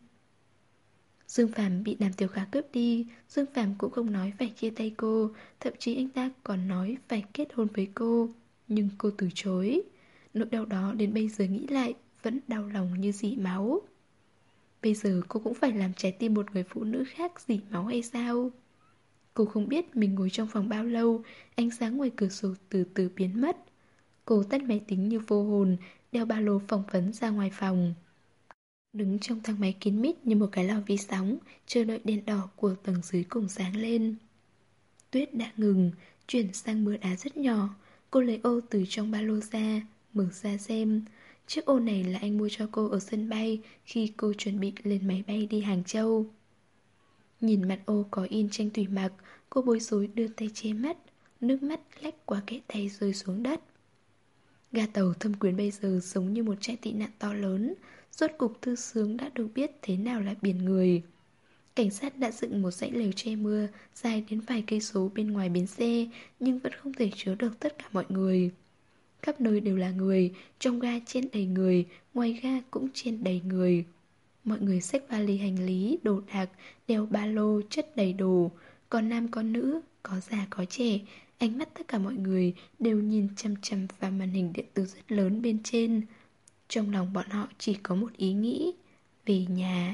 Dương Phàm bị Đàm Tiểu Khả cướp đi, Dương Phàm cũng không nói phải chia tay cô, thậm chí anh ta còn nói phải kết hôn với cô, nhưng cô từ chối. Nỗi đau đó đến bây giờ nghĩ lại vẫn đau lòng như dỉ máu. Bây giờ cô cũng phải làm trái tim một người phụ nữ khác dỉ máu hay sao? Cô không biết mình ngồi trong phòng bao lâu, ánh sáng ngoài cửa sổ từ từ biến mất. Cô tắt máy tính như vô hồn, đeo ba lô phỏng vấn ra ngoài phòng. Đứng trong thang máy kín mít như một cái lò vi sóng, chờ đợi đèn đỏ của tầng dưới cùng sáng lên. Tuyết đã ngừng, chuyển sang mưa đá rất nhỏ. Cô lấy ô từ trong ba lô ra, mở ra xem. Chiếc ô này là anh mua cho cô ở sân bay khi cô chuẩn bị lên máy bay đi Hàng Châu. Nhìn mặt ô có in tranh thủy mặc, cô bối rối đưa tay che mắt, nước mắt lách qua kẽ tay rơi xuống đất. Ga tàu Thâm Quyến bây giờ giống như một trại tị nạn to lớn. Rốt cục Thư Sướng đã được biết thế nào là biển người. Cảnh sát đã dựng một dãy lều che mưa dài đến vài cây số bên ngoài bến xe, nhưng vẫn không thể chứa được tất cả mọi người. Khắp nơi đều là người, trong ga chen đầy người, ngoài ga cũng chen đầy người. Mọi người xách vali hành lý, đồ đạc, đeo ba lô, chất đầy đồ. Có nam có nữ, có già có trẻ. Ánh mắt tất cả mọi người đều nhìn chăm chăm vào màn hình điện tử rất lớn bên trên. Trong lòng bọn họ chỉ có một ý nghĩ: về nhà.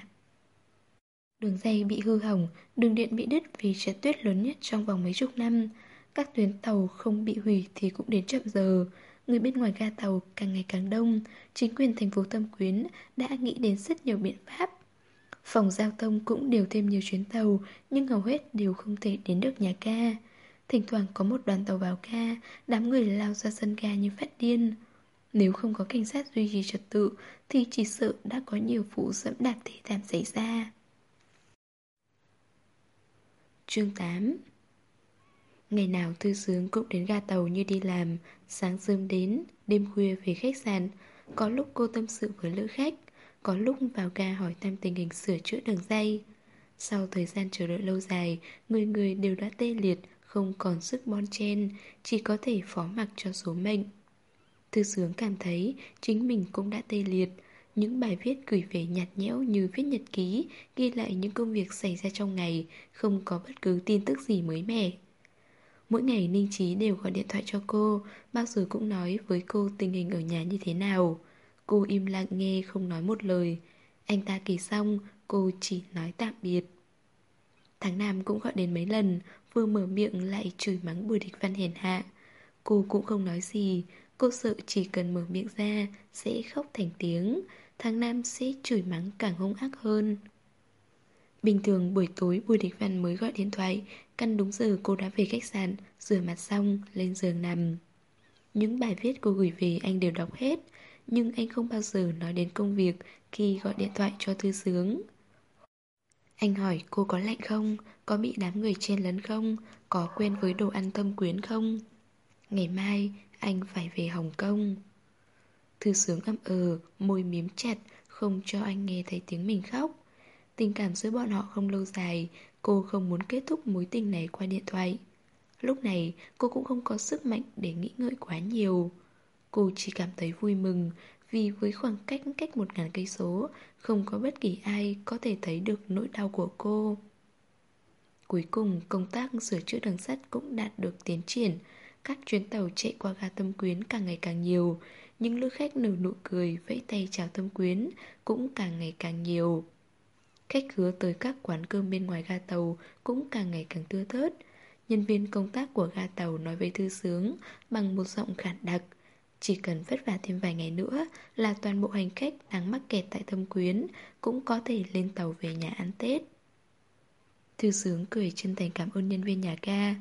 Đường dây bị hư hỏng, đường điện bị đứt vì trận tuyết lớn nhất trong vòng mấy chục năm. Các tuyến tàu không bị hủy thì cũng đến chậm giờ. Người bên ngoài ga tàu càng ngày càng đông. Chính quyền thành phố Thâm Quyến đã nghĩ đến rất nhiều biện pháp. Phòng giao thông cũng điều thêm nhiều chuyến tàu, nhưng hầu hết đều không thể đến được nhà ga. Thỉnh thoảng có một đoàn tàu vào ga, đám người lao ra sân ga như phát điên. Nếu không có cảnh sát duy trì trật tự thì chỉ sợ đã có nhiều vụ dẫm đạp thê thảm xảy ra. Chương tám. Ngày nào Thư Sướng cũng đến ga tàu như đi làm, sáng sớm đến, đêm khuya về khách sạn. Có lúc cô tâm sự với lữ khách, có lúc vào ga hỏi thăm tình hình sửa chữa đường dây. Sau thời gian chờ đợi lâu dài, người người đều đã tê liệt, không còn sức bon chen, chỉ có thể phó mặc cho số mệnh. Thư Sướng cảm thấy chính mình cũng đã tê liệt. Những bài viết gửi về nhạt nhẽo như viết nhật ký, ghi lại những công việc xảy ra trong ngày, không có bất cứ tin tức gì mới mẻ. Mỗi ngày Ninh Trí đều gọi điện thoại cho cô, bao giờ cũng nói với cô tình hình ở nhà như thế nào. Cô im lặng nghe không nói một lời. Anh ta kể xong, cô chỉ nói tạm biệt. Tháng Nam cũng gọi đến mấy lần, vừa mở miệng lại chửi mắng Bùi Địch Văn hèn hạ. Cô cũng không nói gì. Cô sợ chỉ cần mở miệng ra sẽ khóc thành tiếng, Tháng Nam sẽ chửi mắng càng hung ác hơn. Bình thường buổi tối Bùi Địch Văn mới gọi điện thoại, căn đúng giờ cô đã về khách sạn, rửa mặt xong, lên giường nằm. Những bài viết cô gửi về anh đều đọc hết, nhưng anh không bao giờ nói đến công việc khi gọi điện thoại cho Thư Sướng. Anh hỏi cô có lạnh không, có bị đám người chen lấn không, có quen với đồ ăn Thâm Quyến không. Ngày mai anh phải về Hồng Kông. Thư Sướng ậm ờ, môi mím chặt, không cho anh nghe thấy tiếng mình khóc. Tình cảm giữa bọn họ không lâu dài, Cô không muốn kết thúc mối tình này qua điện thoại. Lúc này cô cũng không có sức mạnh để nghĩ ngợi quá nhiều. Cô chỉ cảm thấy vui mừng vì với khoảng cách cách một ngàn cây số, không có bất kỳ ai có thể thấy được nỗi đau của cô. Cuối cùng công tác sửa chữa đường sắt cũng đạt được tiến triển. Các chuyến tàu chạy qua ga Thâm Quyến càng ngày càng nhiều. Những lữ khách nở nụ cười vẫy tay chào Thâm Quyến cũng càng ngày càng nhiều. Khách khứa tới các quán cơm bên ngoài ga tàu cũng càng ngày càng thưa thớt. Nhân viên công tác của ga tàu nói với Thư Sướng bằng một giọng khản đặc: chỉ cần vất vả thêm vài ngày nữa là toàn bộ hành khách đang mắc kẹt tại Thâm Quyến cũng có thể lên tàu về nhà ăn Tết. Thư Sướng cười chân thành cảm ơn nhân viên nhà ga.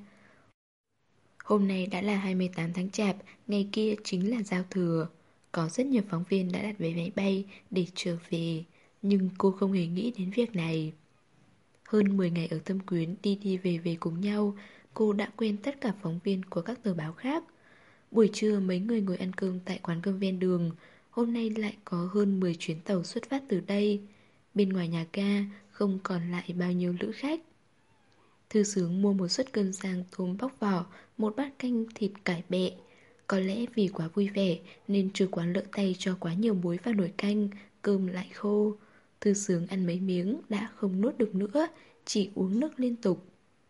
Hôm nay đã là hai mươi tám tháng Chạp, ngày kia chính là giao thừa. Có rất nhiều phóng viên đã đặt vé máy bay để trở về, nhưng cô không hề nghĩ đến việc này. Hơn mười ngày ở Thâm Quyến đi đi về về cùng nhau, cô đã quên tất cả phóng viên của các tờ báo khác. Buổi trưa mấy người ngồi ăn cơm tại quán cơm ven đường. Hôm nay lại có hơn mười chuyến tàu xuất phát từ đây. Bên ngoài nhà ga không còn lại bao nhiêu lữ khách. Thư Sướng mua một suất cơm rang tôm bóc vỏ, một bát canh thịt cải bẹ. Có lẽ vì quá vui vẻ nên chủ quán lỡ tay cho quá nhiều muối vào nồi canh, cơm lại khô. Thư Sướng ăn mấy miếng đã không nuốt được nữa, chỉ uống nước liên tục.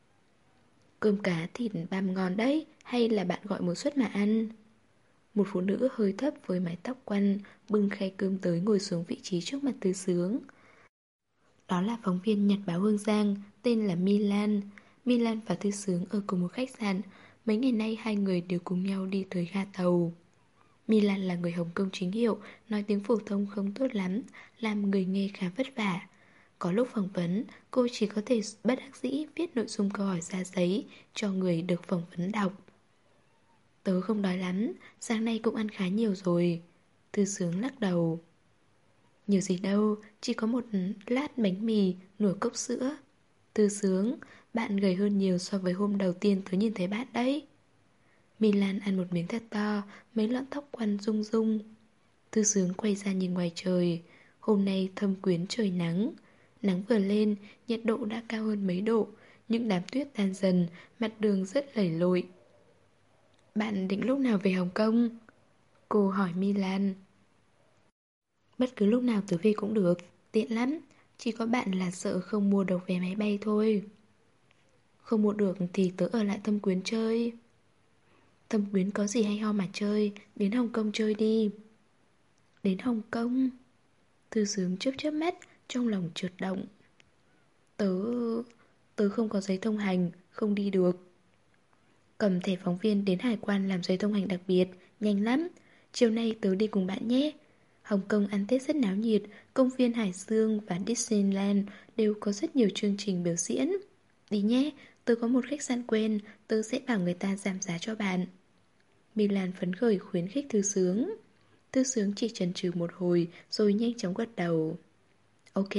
Cơm cá thịt băm ngon đấy, hay là bạn gọi một suất mà ăn? Một phụ nữ hơi thấp với mái tóc quăn bưng khay cơm tới ngồi xuống vị trí trước mặt Thư Sướng. Đó là phóng viên nhật báo Hương Giang, tên là Milan. Milan và Thư Sướng ở cùng một khách sạn. Mấy ngày nay hai người đều cùng nhau đi tới ga tàu. Milan là người Hồng Kông chính hiệu, nói tiếng phổ thông không tốt lắm, làm người nghe khá vất vả. Có lúc phỏng vấn, cô chỉ có thể bất đắc dĩ viết nội dung câu hỏi ra giấy cho người được phỏng vấn đọc. Tớ không đói lắm, sáng nay cũng ăn khá nhiều rồi. Thư Sướng lắc đầu. Nhiều gì đâu, chỉ có một lát bánh mì, nửa cốc sữa. Thư Sướng, bạn gầy hơn nhiều so với hôm đầu tiên tớ nhìn thấy bạn đấy. Milan ăn một miếng thật to, mấy lọn tóc quăn rung rung. Thư Sướng quay ra nhìn ngoài trời. Hôm nay Thâm Quyến trời nắng. Nắng vừa lên, nhiệt độ đã cao hơn mấy độ. Những đám tuyết tan dần, mặt đường rất lầy lội. Bạn định lúc nào về Hồng Kông? Cô hỏi Milan. Bất cứ lúc nào tớ về cũng được, tiện lắm. Chỉ có bạn là sợ không mua được vé máy bay thôi. Không mua được thì tớ ở lại Thâm Quyến chơi. Thâm Quyến có gì hay ho mà chơi, đến Hồng Kông chơi đi. Đến Hồng Kông? Thư Sướng chớp chớp mắt, trong lòng chợt động. Tớ... tớ không có giấy thông hành, không đi được. Cầm thẻ phóng viên đến hải quan làm giấy thông hành đặc biệt, nhanh lắm. Chiều nay tớ đi cùng bạn nhé. Hồng Kông ăn Tết rất náo nhiệt, công viên Hải Dương và Disneyland đều có rất nhiều chương trình biểu diễn. Đi nhé, tớ có một khách sạn quen, tớ sẽ bảo người ta giảm giá cho bạn. Milan phấn khởi khuyến khích Thư Sướng. Thư Sướng chỉ chần chừ một hồi rồi nhanh chóng gật đầu. Ok.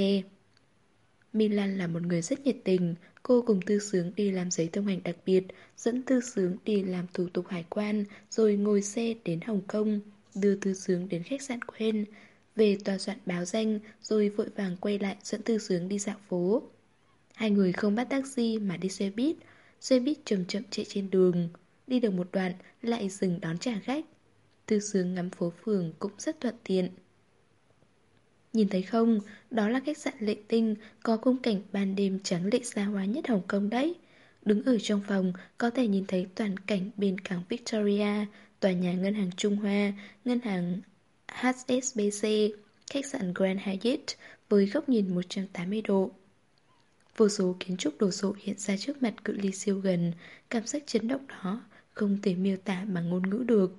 Milan là một người rất nhiệt tình. Cô cùng Thư Sướng đi làm giấy thông hành đặc biệt, dẫn Thư Sướng đi làm thủ tục hải quan, rồi ngồi xe đến Hồng Kông, đưa Thư Sướng đến khách sạn quen, về tòa soạn báo danh, rồi vội vàng quay lại dẫn Thư Sướng đi dạo phố. Hai người không bắt taxi mà đi xe buýt. Xe buýt chậm chậm chạy trên đường. Đi được một đoạn lại dừng đón trả khách. Thư Sướng ngắm phố phường cũng rất thuận tiện. Nhìn thấy không, đó là khách sạn Lệ Tinh, có khung cảnh ban đêm trắng lệ xa hoa nhất Hồng Kông đấy. Đứng ở trong phòng, có thể nhìn thấy toàn cảnh bên cảng Victoria, tòa nhà ngân hàng Trung Hoa, ngân hàng hát ét bê xê, khách sạn Grand Hyatt với góc nhìn một trăm tám mươi độ. Vô số kiến trúc đồ sộ hiện ra trước mặt cự ly siêu gần, cảm giác chấn động đó không thể miêu tả bằng ngôn ngữ được.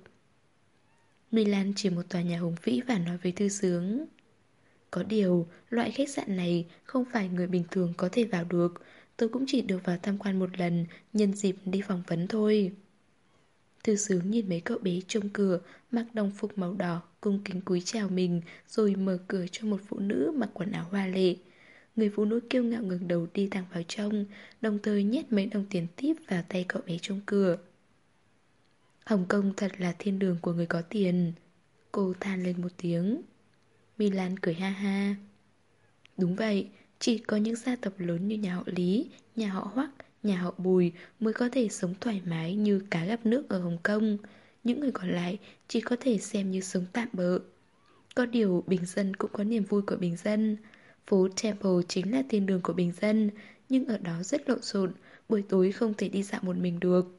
Milan chỉ một tòa nhà hùng vĩ và nói với Thư Sướng. Có điều, loại khách sạn này không phải người bình thường có thể vào được. Tôi cũng chỉ được vào tham quan một lần, nhân dịp đi phỏng vấn thôi. Thư Sướng nhìn mấy cậu bé trông cửa, mặc đồng phục màu đỏ, cung kính cúi chào mình, rồi mở cửa cho một phụ nữ mặc quần áo hoa lệ. Người phụ nữ kiêu ngạo ngẩng đầu đi thẳng vào trong, đồng thời nhét mấy đồng tiền tip vào tay cậu bé trông cửa. Hồng Kông thật là thiên đường của người có tiền. Cô than lên một tiếng. Milan cười ha ha. Đúng vậy, Chỉ có những gia tộc lớn như nhà họ Lý, nhà họ Hoắc, nhà họ Bùi mới có thể sống thoải mái như cá gặp nước ở Hồng Kông. Những người còn lại chỉ có thể xem như sống tạm bợ. Có điều bình dân cũng có niềm vui của bình dân. Phố Temple chính là thiên đường của bình dân, nhưng ở đó rất lộn xộn, buổi tối không thể đi dạo một mình được.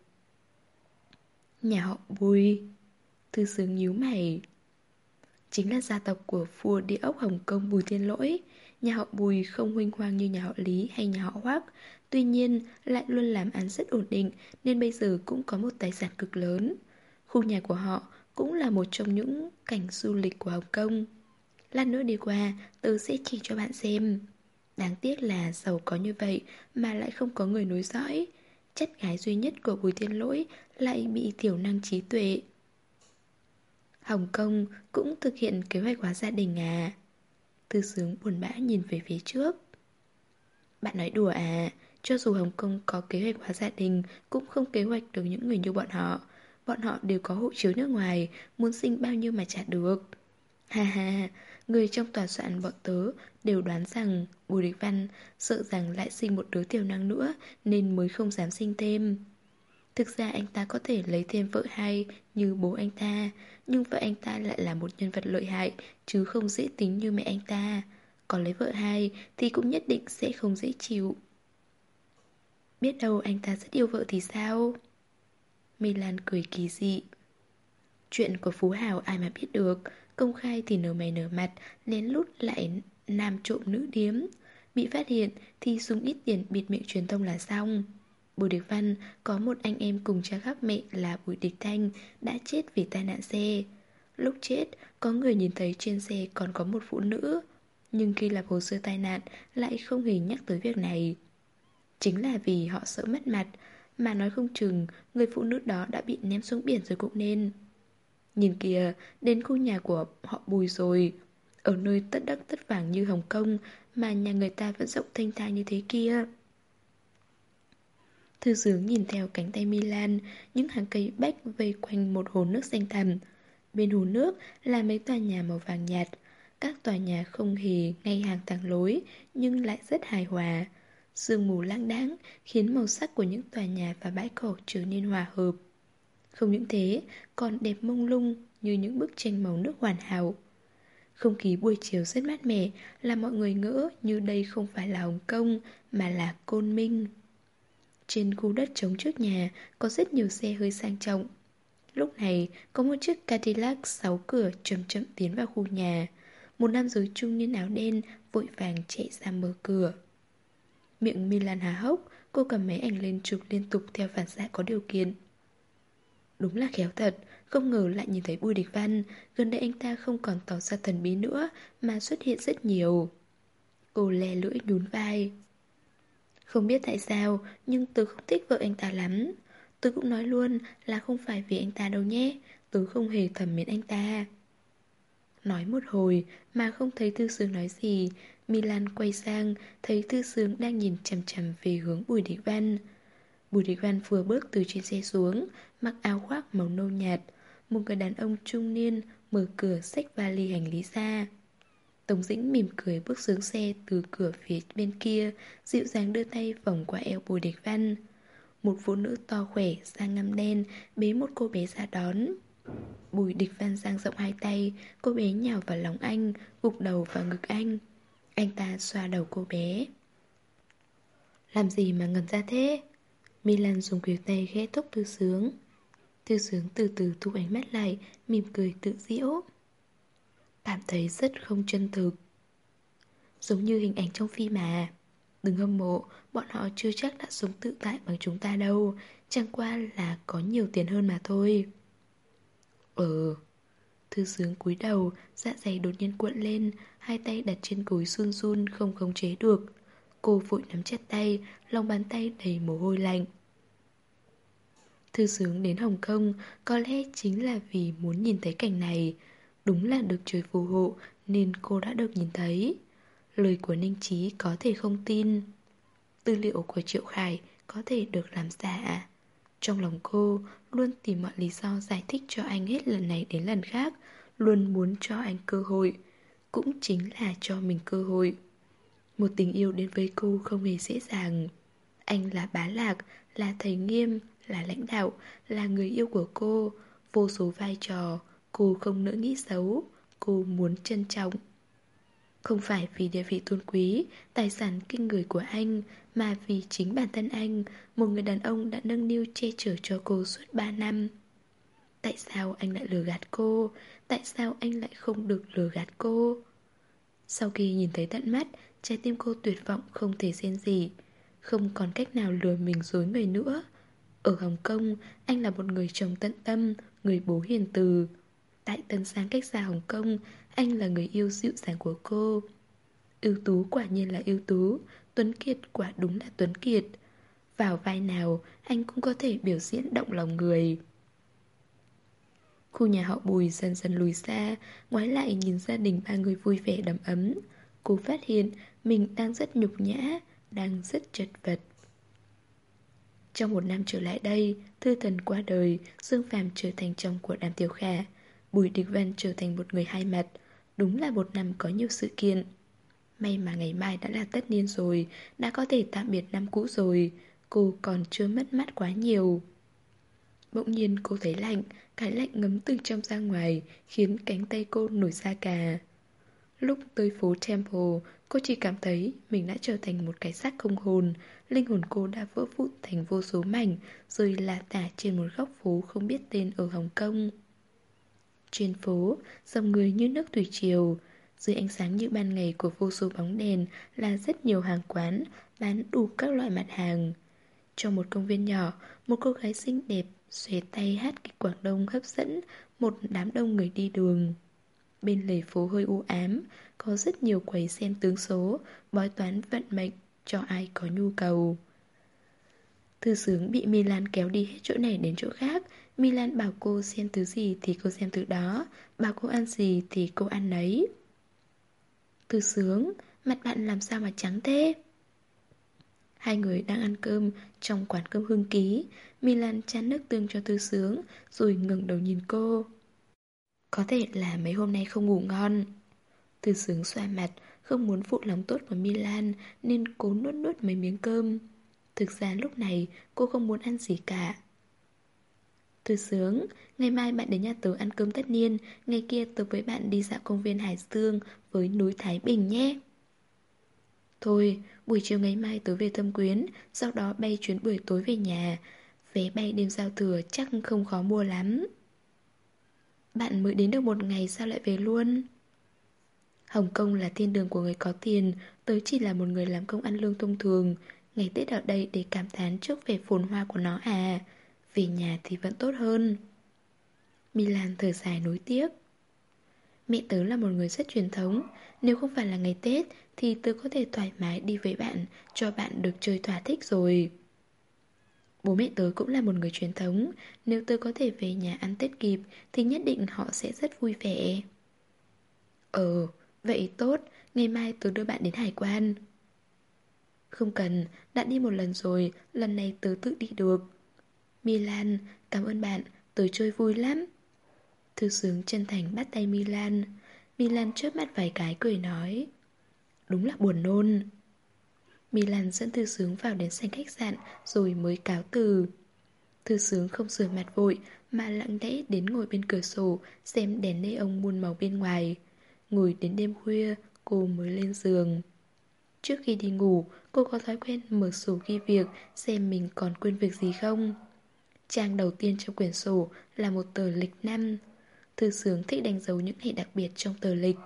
Nhà họ Bùi. Thư Sướng nhíu mày. Chính là gia tộc của vua địa ốc Hồng Kông Bùi Thiên Lỗi. Nhà họ Bùi không huênh hoang như nhà họ Lý hay nhà họ Hoắc, tuy nhiên lại luôn làm ăn rất ổn định nên bây giờ cũng có một tài sản cực lớn. Khu nhà của họ cũng là một trong những cảnh du lịch của Hồng Kông. Lát nữa đi qua, tớ sẽ chỉ cho bạn xem. Đáng tiếc là giàu có như vậy mà lại không có người nối dõi. Chất gái duy nhất của Bùi Thiên Lỗi lại bị thiểu năng trí tuệ. Hồng Kông cũng thực hiện kế hoạch hóa gia đình à? Thư Sướng buồn bã nhìn về phía trước. Bạn nói đùa à? Cho dù Hồng Kông có kế hoạch hóa gia đình cũng không kế hoạch được những người như bọn họ. Bọn họ đều có hộ chiếu nước ngoài, muốn sinh bao nhiêu mà trả được. Ha ha, người trong tòa soạn bọn tớ đều đoán rằng Bùi Địch Văn sợ rằng lại sinh một đứa tiểu năng nữa nên mới không dám sinh thêm. Thực ra anh ta có thể lấy thêm vợ hai như bố anh ta, nhưng vợ anh ta lại là một nhân vật lợi hại chứ không dễ tính như mẹ anh ta. Còn lấy vợ hai thì cũng nhất định sẽ không dễ chịu. Biết đâu anh ta rất yêu vợ thì sao? Milan cười kỳ dị. Chuyện của Phú Hào ai mà biết được. Công khai thì nở mày nở mặt, lén lút lại nam trộm nữ điếm. Bị phát hiện thì dùng ít tiền bịt miệng truyền thông là xong. Bùi Địch Văn có một anh em cùng cha khác mẹ là Bùi Địch Thanh đã chết vì tai nạn xe. Lúc chết, có người nhìn thấy trên xe còn có một phụ nữ, nhưng khi lập hồ sơ tai nạn lại không hề nhắc tới việc này. Chính là vì họ sợ mất mặt, mà nói không chừng người phụ nữ đó đã bị ném xuống biển rồi cũng nên. Nhìn kìa, đến khu nhà của họ Bùi rồi. Ở nơi tất đất tất vàng như Hồng Kông mà nhà người ta vẫn rộng thênh thang như thế kia. Thư Sướng nhìn theo cánh tay Milan, những hàng cây bách vây quanh một hồ nước xanh thẳm. Bên hồ nước là mấy tòa nhà màu vàng nhạt. Các tòa nhà không hề ngay hàng thẳng lối, nhưng lại rất hài hòa. Sương mù lãng đãng khiến màu sắc của những tòa nhà và bãi cỏ trở nên hòa hợp. Không những thế, còn đẹp mông lung như những bức tranh màu nước hoàn hảo. Không khí buổi chiều rất mát mẻ, làm mọi người ngỡ như đây không phải là Hồng Kông mà là Côn Minh. Trên khu đất trống trước nhà có rất nhiều xe hơi sang trọng. Lúc này có một chiếc Cadillac sáu cửa chậm chậm tiến vào khu nhà. Một nam giới trung niên áo đen vội vàng chạy ra mở cửa. Miệng Milan há hốc, cô cầm máy ảnh lên chụp liên tục theo phản xạ có điều kiện. Đúng là khéo thật, không ngờ lại nhìn thấy Bùi Địch Văn. Gần đây anh ta không còn tỏ ra thần bí nữa mà xuất hiện rất nhiều. Cô lè lưỡi nhún vai. Không biết tại sao, nhưng tớ không thích vợ anh ta lắm. Tớ cũng nói luôn là không phải vì anh ta đâu nhé. Tớ không hề thầm mến anh ta. Nói một hồi mà không thấy Thư Sướng nói gì. Milan quay sang, thấy Thư Sướng đang nhìn chằm chằm về hướng Bùi Địch Văn. Bùi Địch Văn vừa bước từ trên xe xuống, mặc áo khoác màu nâu nhạt. Một người đàn ông trung niên mở cửa xách vali hành lý ra. Tống Dĩnh mỉm cười bước xuống xe từ cửa phía bên kia, dịu dàng đưa tay vòng qua eo Bùi Địch Văn. Một phụ nữ to khỏe, da ngăm đen, bế một cô bé ra đón. Bùi Địch Văn dang rộng hai tay, cô bé nhào vào lòng anh, gục đầu vào ngực anh. Anh ta xoa đầu cô bé. Làm gì mà ngẩn ra thế? Milan dùng khuỷu tay khẽ thúc Thư Sướng. Thư Sướng từ từ thu ánh mắt lại, mỉm cười tự giễu. Cảm thấy rất không chân thực. Giống như hình ảnh trong phim mà. Đừng hâm mộ, bọn họ chưa chắc đã sống tự tại bằng chúng ta đâu. Chẳng qua là có nhiều tiền hơn mà thôi. Ừ. Thư Sướng cúi đầu, dạ dày đột nhiên cuộn lên, hai tay đặt trên gối run run không khống chế được. Cô vội nắm chặt tay, lòng bàn tay đầy mồ hôi lạnh. Thư Sướng đến Hồng Kông có lẽ chính là vì muốn nhìn thấy cảnh này. Đúng là được trời phù hộ nên cô đã được nhìn thấy. Lời của Ninh Chí có thể không tin. Tư liệu của Triệu Khải có thể được làm giả. Trong lòng cô luôn tìm mọi lý do giải thích cho anh hết lần này đến lần khác, luôn muốn cho anh cơ hội, cũng chính là cho mình cơ hội. Một tình yêu đến với cô không hề dễ dàng. Anh là bá lạc, là thầy nghiêm, là lãnh đạo, là người yêu của cô. Vô số vai trò, cô không nỡ nghĩ xấu. Cô muốn trân trọng. Không phải vì địa vị tôn quý, tài sản kinh người của anh, mà vì chính bản thân anh, một người đàn ông đã nâng niu che chở cho cô suốt ba năm. Tại sao anh lại lừa gạt cô? Tại sao anh lại không được lừa gạt cô? Sau khi nhìn thấy tận mắt, trái tim cô tuyệt vọng không thể rên gì. Không còn cách nào lừa mình dối người nữa. Ở Hồng Kông, anh là một người chồng tận tâm, người bố hiền từ. Tại Tân Sang cách xa Hồng Kông, anh là người yêu dịu dàng của cô. Ưu tú quả nhiên là ưu tú, tuấn kiệt quả đúng là tuấn kiệt. Vào vai nào, anh cũng có thể biểu diễn động lòng người. Khu nhà họ Bùi dần dần lùi xa, ngoái lại nhìn gia đình ba người vui vẻ đầm ấm. Cô phát hiện mình đang rất nhục nhã, đang rất chật vật. Trong một năm trở lại đây, Thư Thần qua đời, Dương Phàm trở thành chồng của Đàm Tiểu Khả, Bùi Địch Văn trở thành một người hai mặt. Đúng là một năm có nhiều sự kiện. May mà ngày mai đã là tất niên rồi, đã có thể tạm biệt năm cũ rồi. Cô còn chưa mất mát quá nhiều. Bỗng nhiên cô thấy lạnh, cái lạnh ngấm từ trong ra ngoài, khiến cánh tay cô nổi da gà. Lúc tới phố Temple, cô chỉ cảm thấy mình đã trở thành một cái xác không hồn. Linh hồn cô đã vỡ vụn thành vô số mảnh, rơi lả tả trên một góc phố không biết tên ở Hồng Kông. Trên phố, dòng người như nước thủy triều. Dưới ánh sáng như ban ngày của vô số bóng đèn là rất nhiều hàng quán, bán đủ các loại mặt hàng. Trong một công viên nhỏ, một cô gái xinh đẹp xuề tay hát kịch Quảng Đông hấp dẫn một đám đông người đi đường. Bên lề phố hơi u ám, có rất nhiều quầy xem tướng số, bói toán vận mệnh cho ai có nhu cầu. Thư Sướng bị Milan kéo đi hết chỗ này đến chỗ khác. Milan bảo cô xem thứ gì thì cô xem thứ đó, bảo cô ăn gì thì cô ăn nấy. Thư Sướng, mặt bạn làm sao mà trắng thế? Hai người đang ăn cơm trong quán cơm Hưng Ký. Milan chan nước tương cho Thư Sướng, rồi ngẩng đầu nhìn cô. Có thể là mấy hôm nay không ngủ ngon. Thư Sướng xoa mặt, không muốn phụ lòng tốt của Milan nên cố nuốt nuốt mấy miếng cơm. Thực ra lúc này cô không muốn ăn gì cả. Thư Sướng, ngày mai bạn đến nhà tớ ăn cơm tất niên, ngày kia tớ với bạn đi dạo công viên Hải Dương với núi Thái Bình nhé. Thôi, buổi chiều ngày mai tớ về Thâm Quyến, sau đó bay chuyến buổi tối về nhà. Vé bay đêm giao thừa chắc không khó mua lắm. Bạn mới đến được một ngày sao lại về luôn? Hồng Kông là thiên đường của người có tiền, tớ chỉ là một người làm công ăn lương thông thường. Ngày Tết ở đây để cảm thán trước vẻ phồn hoa của nó à. Về nhà thì vẫn tốt hơn. Milan thở dài nối tiếc. Mẹ tớ là một người rất truyền thống. Nếu không phải là ngày Tết thì tớ có thể thoải mái đi với bạn, cho bạn được chơi thỏa thích rồi. Bố mẹ tớ cũng là một người truyền thống. Nếu tớ có thể về nhà ăn Tết kịp thì nhất định họ sẽ rất vui vẻ. Ờ, vậy tốt, ngày mai tớ đưa bạn đến hải quan. Không cần, đã đi một lần rồi, lần này tớ tự đi được. Milan, cảm ơn bạn, tớ chơi vui lắm. Thư Sướng chân thành bắt tay Milan. Milan chớp mắt vài cái cười nói. Đúng là buồn nôn. Milan dẫn Thư Sướng vào đến sảnh khách sạn rồi mới cáo từ. Thư Sướng không rửa mặt vội mà lặng lẽ đến ngồi bên cửa sổ xem đèn neon muôn màu bên ngoài. Ngồi đến đêm khuya cô mới lên giường. Trước khi đi ngủ cô có thói quen mở sổ ghi việc xem mình còn quên việc gì không. Trang đầu tiên trong quyển sổ là một tờ lịch năm. Thư Sướng thích đánh dấu những ngày đặc biệt trong tờ lịch.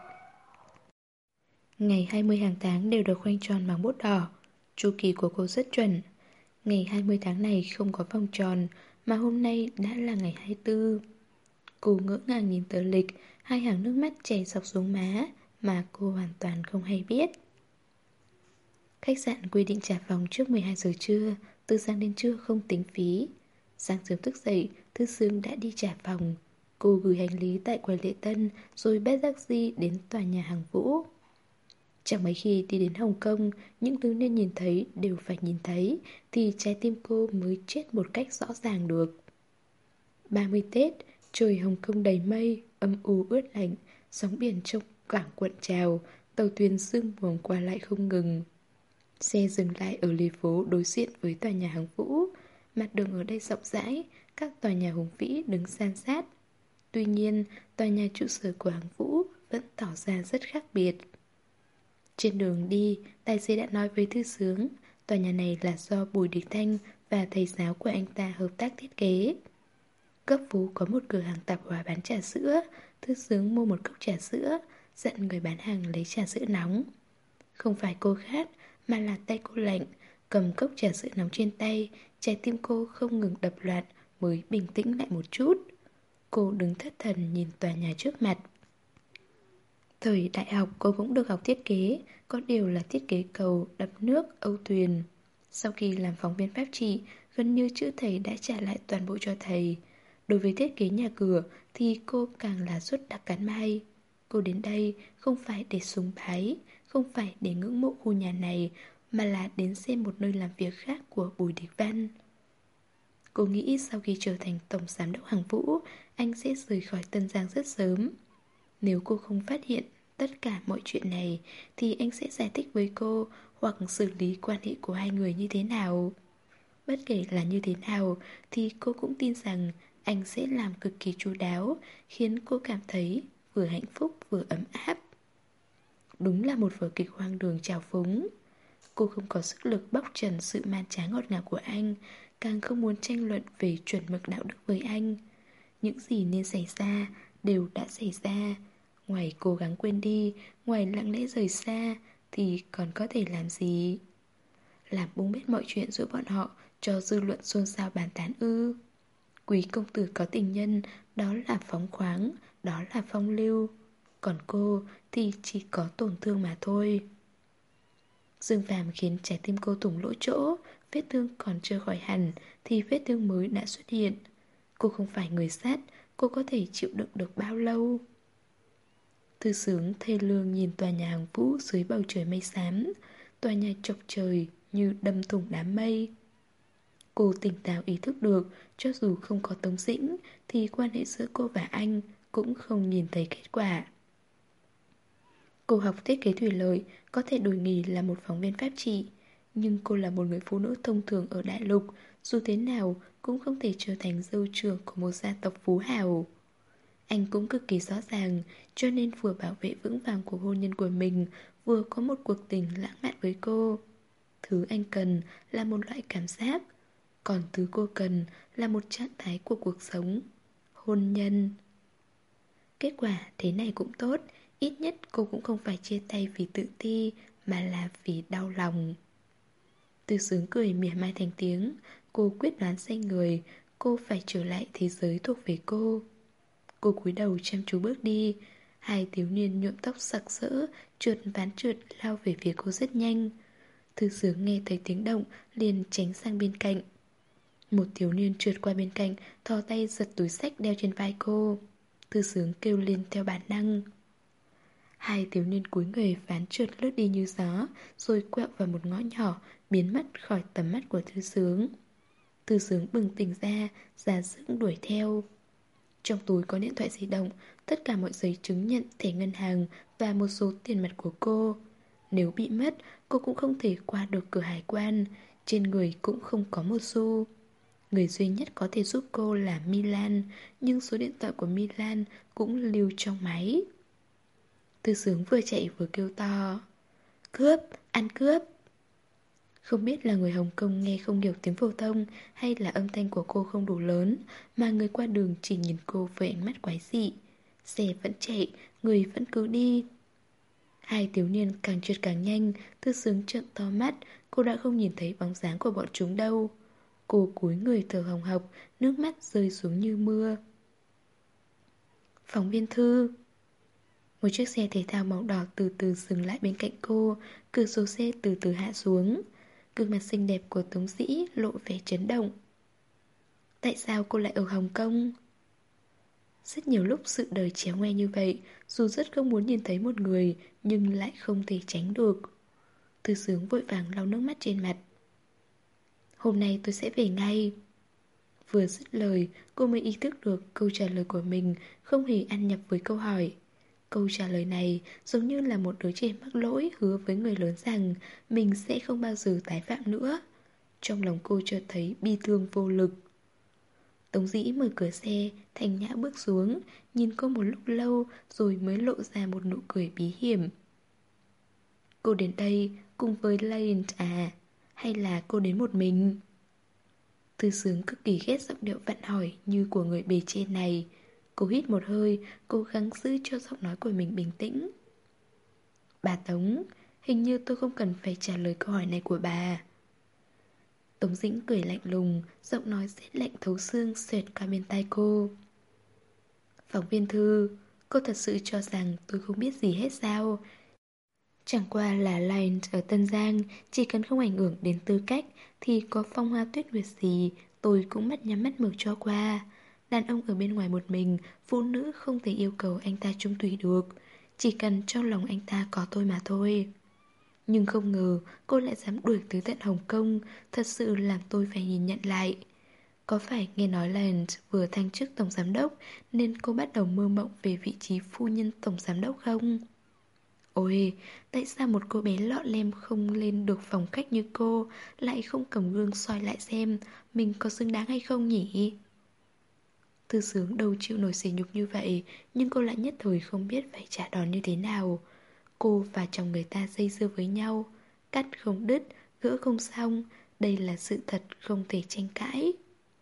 Ngày hai mươi hàng tháng đều được khoanh tròn bằng bút đỏ. Chu kỳ của cô rất chuẩn. Ngày hai mươi tháng này không có vòng tròn, mà hôm nay đã là ngày hai mươi tư. Cô ngỡ ngàng nhìn tờ lịch, hai hàng nước mắt chảy dọc xuống má mà cô hoàn toàn không hay biết. Khách sạn quy định trả phòng trước mười hai giờ trưa, từ sáng đến trưa không tính phí. Sáng sớm thức dậy, Thư Sướng đã đi trả phòng. Cô gửi hành lý tại quầy lễ tân rồi bắt taxi đến tòa nhà hàng Vũ. Chẳng mấy khi đi đến Hồng Kông, những thứ nên nhìn thấy đều phải nhìn thấy, thì trái tim cô mới chết một cách rõ ràng được. ba mươi Tết, trời Hồng Kông đầy mây, âm u ướt lạnh, sóng biển trong cảng cuộn trào, tàu thuyền sương buồm qua lại không ngừng. Xe dừng lại ở lề phố đối diện với tòa nhà hàng Vũ. Mặt đường ở đây rộng rãi, các tòa nhà hùng vĩ đứng san sát. Tuy nhiên, tòa nhà trụ sở của hàng Vũ vẫn tỏ ra rất khác biệt. Trên đường đi, tài xế đã nói với Thư Sướng, tòa nhà này là do Bùi Địch Thanh và thầy giáo của anh ta hợp tác thiết kế. Góc phố có một cửa hàng tạp hóa bán trà sữa. Thư Sướng mua một cốc trà sữa, dặn người bán hàng lấy trà sữa nóng. Không phải cô khát, mà là tay cô lạnh. Cầm cốc trà sữa nóng trên tay, trái tim cô không ngừng đập loạn mới bình tĩnh lại một chút. Cô đứng thất thần nhìn tòa nhà trước mặt. Thời đại học cô cũng được học thiết kế, có điều là thiết kế cầu, đập nước, âu thuyền. Sau khi làm phóng viên pháp trị, gần như chữ thầy đã trả lại toàn bộ cho thầy. Đối với thiết kế nhà cửa thì cô càng là suốt đặc cắn mai. Cô đến đây không phải để sùng bái, không phải để ngưỡng mộ khu nhà này, mà là đến xem một nơi làm việc khác của Bùi Địch Văn. Cô nghĩ sau khi trở thành tổng giám đốc hàng Vũ, anh sẽ rời khỏi Tân Giang rất sớm. Nếu cô không phát hiện tất cả mọi chuyện này thì anh sẽ giải thích với cô hoặc xử lý quan hệ của hai người như thế nào. Bất kể là như thế nào thì cô cũng tin rằng anh sẽ làm cực kỳ chu đáo, khiến cô cảm thấy vừa hạnh phúc vừa ấm áp. Đúng là một vở kịch hoang đường trào phúng. Cô không có sức lực bóc trần sự man trá ngọt ngào của anh, càng không muốn tranh luận về chuẩn mực đạo đức với anh. Những gì nên xảy ra đều đã xảy ra. Ngoài cố gắng quên đi, ngoài lặng lẽ rời xa, thì còn có thể làm gì? Làm bung bét mọi chuyện giữa bọn họ, cho dư luận xôn xao bàn tán ư? Quý công tử có tình nhân, đó là phóng khoáng, đó là phong lưu. Còn cô thì chỉ có tổn thương mà thôi. Dương Phàm khiến trái tim cô thủng lỗ chỗ. Vết thương còn chưa khỏi hẳn thì vết thương mới đã xuất hiện. Cô không phải người sát, cô có thể chịu đựng được bao lâu? Thư Sướng thê lương nhìn tòa nhà hàng Vũ dưới bầu trời mây xám. Tòa nhà chọc trời như đâm thủng đám mây. Cô tỉnh táo ý thức được, cho dù không có Tống Dĩnh thì quan hệ giữa cô và anh cũng không nhìn thấy kết quả. Cô học thiết kế thủy lợi, có thể đổi nghề là một phóng viên pháp trị. Nhưng cô là một người phụ nữ thông thường ở đại lục, dù thế nào cũng không thể trở thành dâu trưởng của một gia tộc phú hào. Anh cũng cực kỳ rõ ràng, cho nên vừa bảo vệ vững vàng của hôn nhân của mình, vừa có một cuộc tình lãng mạn với cô. Thứ anh cần là một loại cảm giác, còn thứ cô cần là một trạng thái của cuộc sống. Hôn nhân. Kết quả thế này cũng tốt, ít nhất cô cũng không phải chia tay vì tự ti, mà là vì đau lòng. Tư Sướng cười mỉa mai thành tiếng. Cô quyết đoán xoay người, cô phải trở lại thế giới thuộc về cô. Cô cúi đầu chăm chú bước đi. Hai thiếu niên nhuộm tóc sặc sỡ, trượt ván trượt lao về phía cô rất nhanh. Thư Sướng nghe thấy tiếng động, liền tránh sang bên cạnh. Một thiếu niên trượt qua bên cạnh, thò tay giật túi xách đeo trên vai cô. Thư Sướng kêu lên theo bản năng. Hai thiếu niên cúi người ván trượt lướt đi như gió, rồi quẹo vào một ngõ nhỏ, biến mất khỏi tầm mắt của Thư Sướng. Thư Sướng bừng tỉnh ra, ra sức đuổi theo. Trong túi có điện thoại di động, tất cả mọi giấy chứng nhận, thẻ ngân hàng và một số tiền mặt của cô. Nếu bị mất, cô cũng không thể qua được cửa hải quan, trên người cũng không có một xu. Người duy nhất có thể giúp cô là Milan, nhưng số điện thoại của Milan cũng lưu trong máy. Thư Sướng vừa chạy vừa kêu to. Cướp, ăn cướp. Không biết là người Hồng Kông nghe không hiểu tiếng phổ thông hay là âm thanh của cô không đủ lớn, mà người qua đường chỉ nhìn cô với ánh mắt quái dị. Xe vẫn chạy, người vẫn cứ đi. Hai thiếu niên càng trượt càng nhanh. Thư Sướng trợn to mắt, cô đã không nhìn thấy bóng dáng của bọn chúng đâu. Cô cúi người thở hồng hộc, nước mắt rơi xuống như mưa. Phóng viên Thư. Một chiếc xe thể thao màu đỏ từ từ dừng lại bên cạnh cô, cửa sổ xe từ từ hạ xuống. Gương mặt xinh đẹp của Tống Dĩ lộ vẻ chấn động. Tại sao cô lại ở Hồng Kông? Rất nhiều lúc sự đời chéo ngoe như vậy, dù rất không muốn nhìn thấy một người, nhưng lại không thể tránh được. Thư Sướng vội vàng lau nước mắt trên mặt. Hôm nay tôi sẽ về ngay. Vừa dứt lời, cô mới ý thức được câu trả lời của mình không hề ăn nhập với câu hỏi. Câu trả lời này giống như là một đứa trẻ mắc lỗi hứa với người lớn rằng mình sẽ không bao giờ tái phạm nữa. Trong lòng cô chợt thấy bi thương vô lực. Tống Dĩ mở cửa xe, Thanh Nhã bước xuống, nhìn cô một lúc lâu rồi mới lộ ra một nụ cười bí hiểm. Cô đến đây cùng với Lion à? Hay là cô đến một mình? Thư Sướng cực kỳ ghét giọng điệu vặn hỏi như của người bề trên này. Cô hít một hơi, cố gắng giữ cho giọng nói của mình bình tĩnh. Bà Tống, hình như tôi không cần phải trả lời câu hỏi này của bà. Tống Dĩnh cười lạnh lùng, giọng nói rét lạnh thấu xương xẹt qua bên tai cô. Phóng viên Thư, cô thật sự cho rằng tôi không biết gì hết sao? Chẳng qua là Lion ở Tân Giang, chỉ cần không ảnh hưởng đến tư cách thì có phong hoa tuyết nguyệt gì tôi cũng mắt nhắm mắt mở cho qua. Đàn ông ở bên ngoài một mình, phụ nữ không thể yêu cầu anh ta chung thủy được, chỉ cần trong lòng anh ta có tôi mà thôi. Nhưng không ngờ cô lại dám đuổi tới tận Hồng Kông, thật sự làm tôi phải nhìn nhận lại. Có phải nghe nói Lion vừa thăng chức tổng giám đốc nên cô bắt đầu mơ mộng về vị trí phu nhân tổng giám đốc không? Ôi, tại sao một cô bé lọ lem không lên được phòng khách như cô lại không cầm gương soi lại xem mình có xứng đáng hay không nhỉ? Thư Sướng đâu chịu nổi sỉ nhục như vậy, nhưng cô lại nhất thời không biết phải trả đòn như thế nào. Cô và chồng người ta dây dưa với nhau, cắt không đứt, gỡ không xong, đây là sự thật không thể tranh cãi.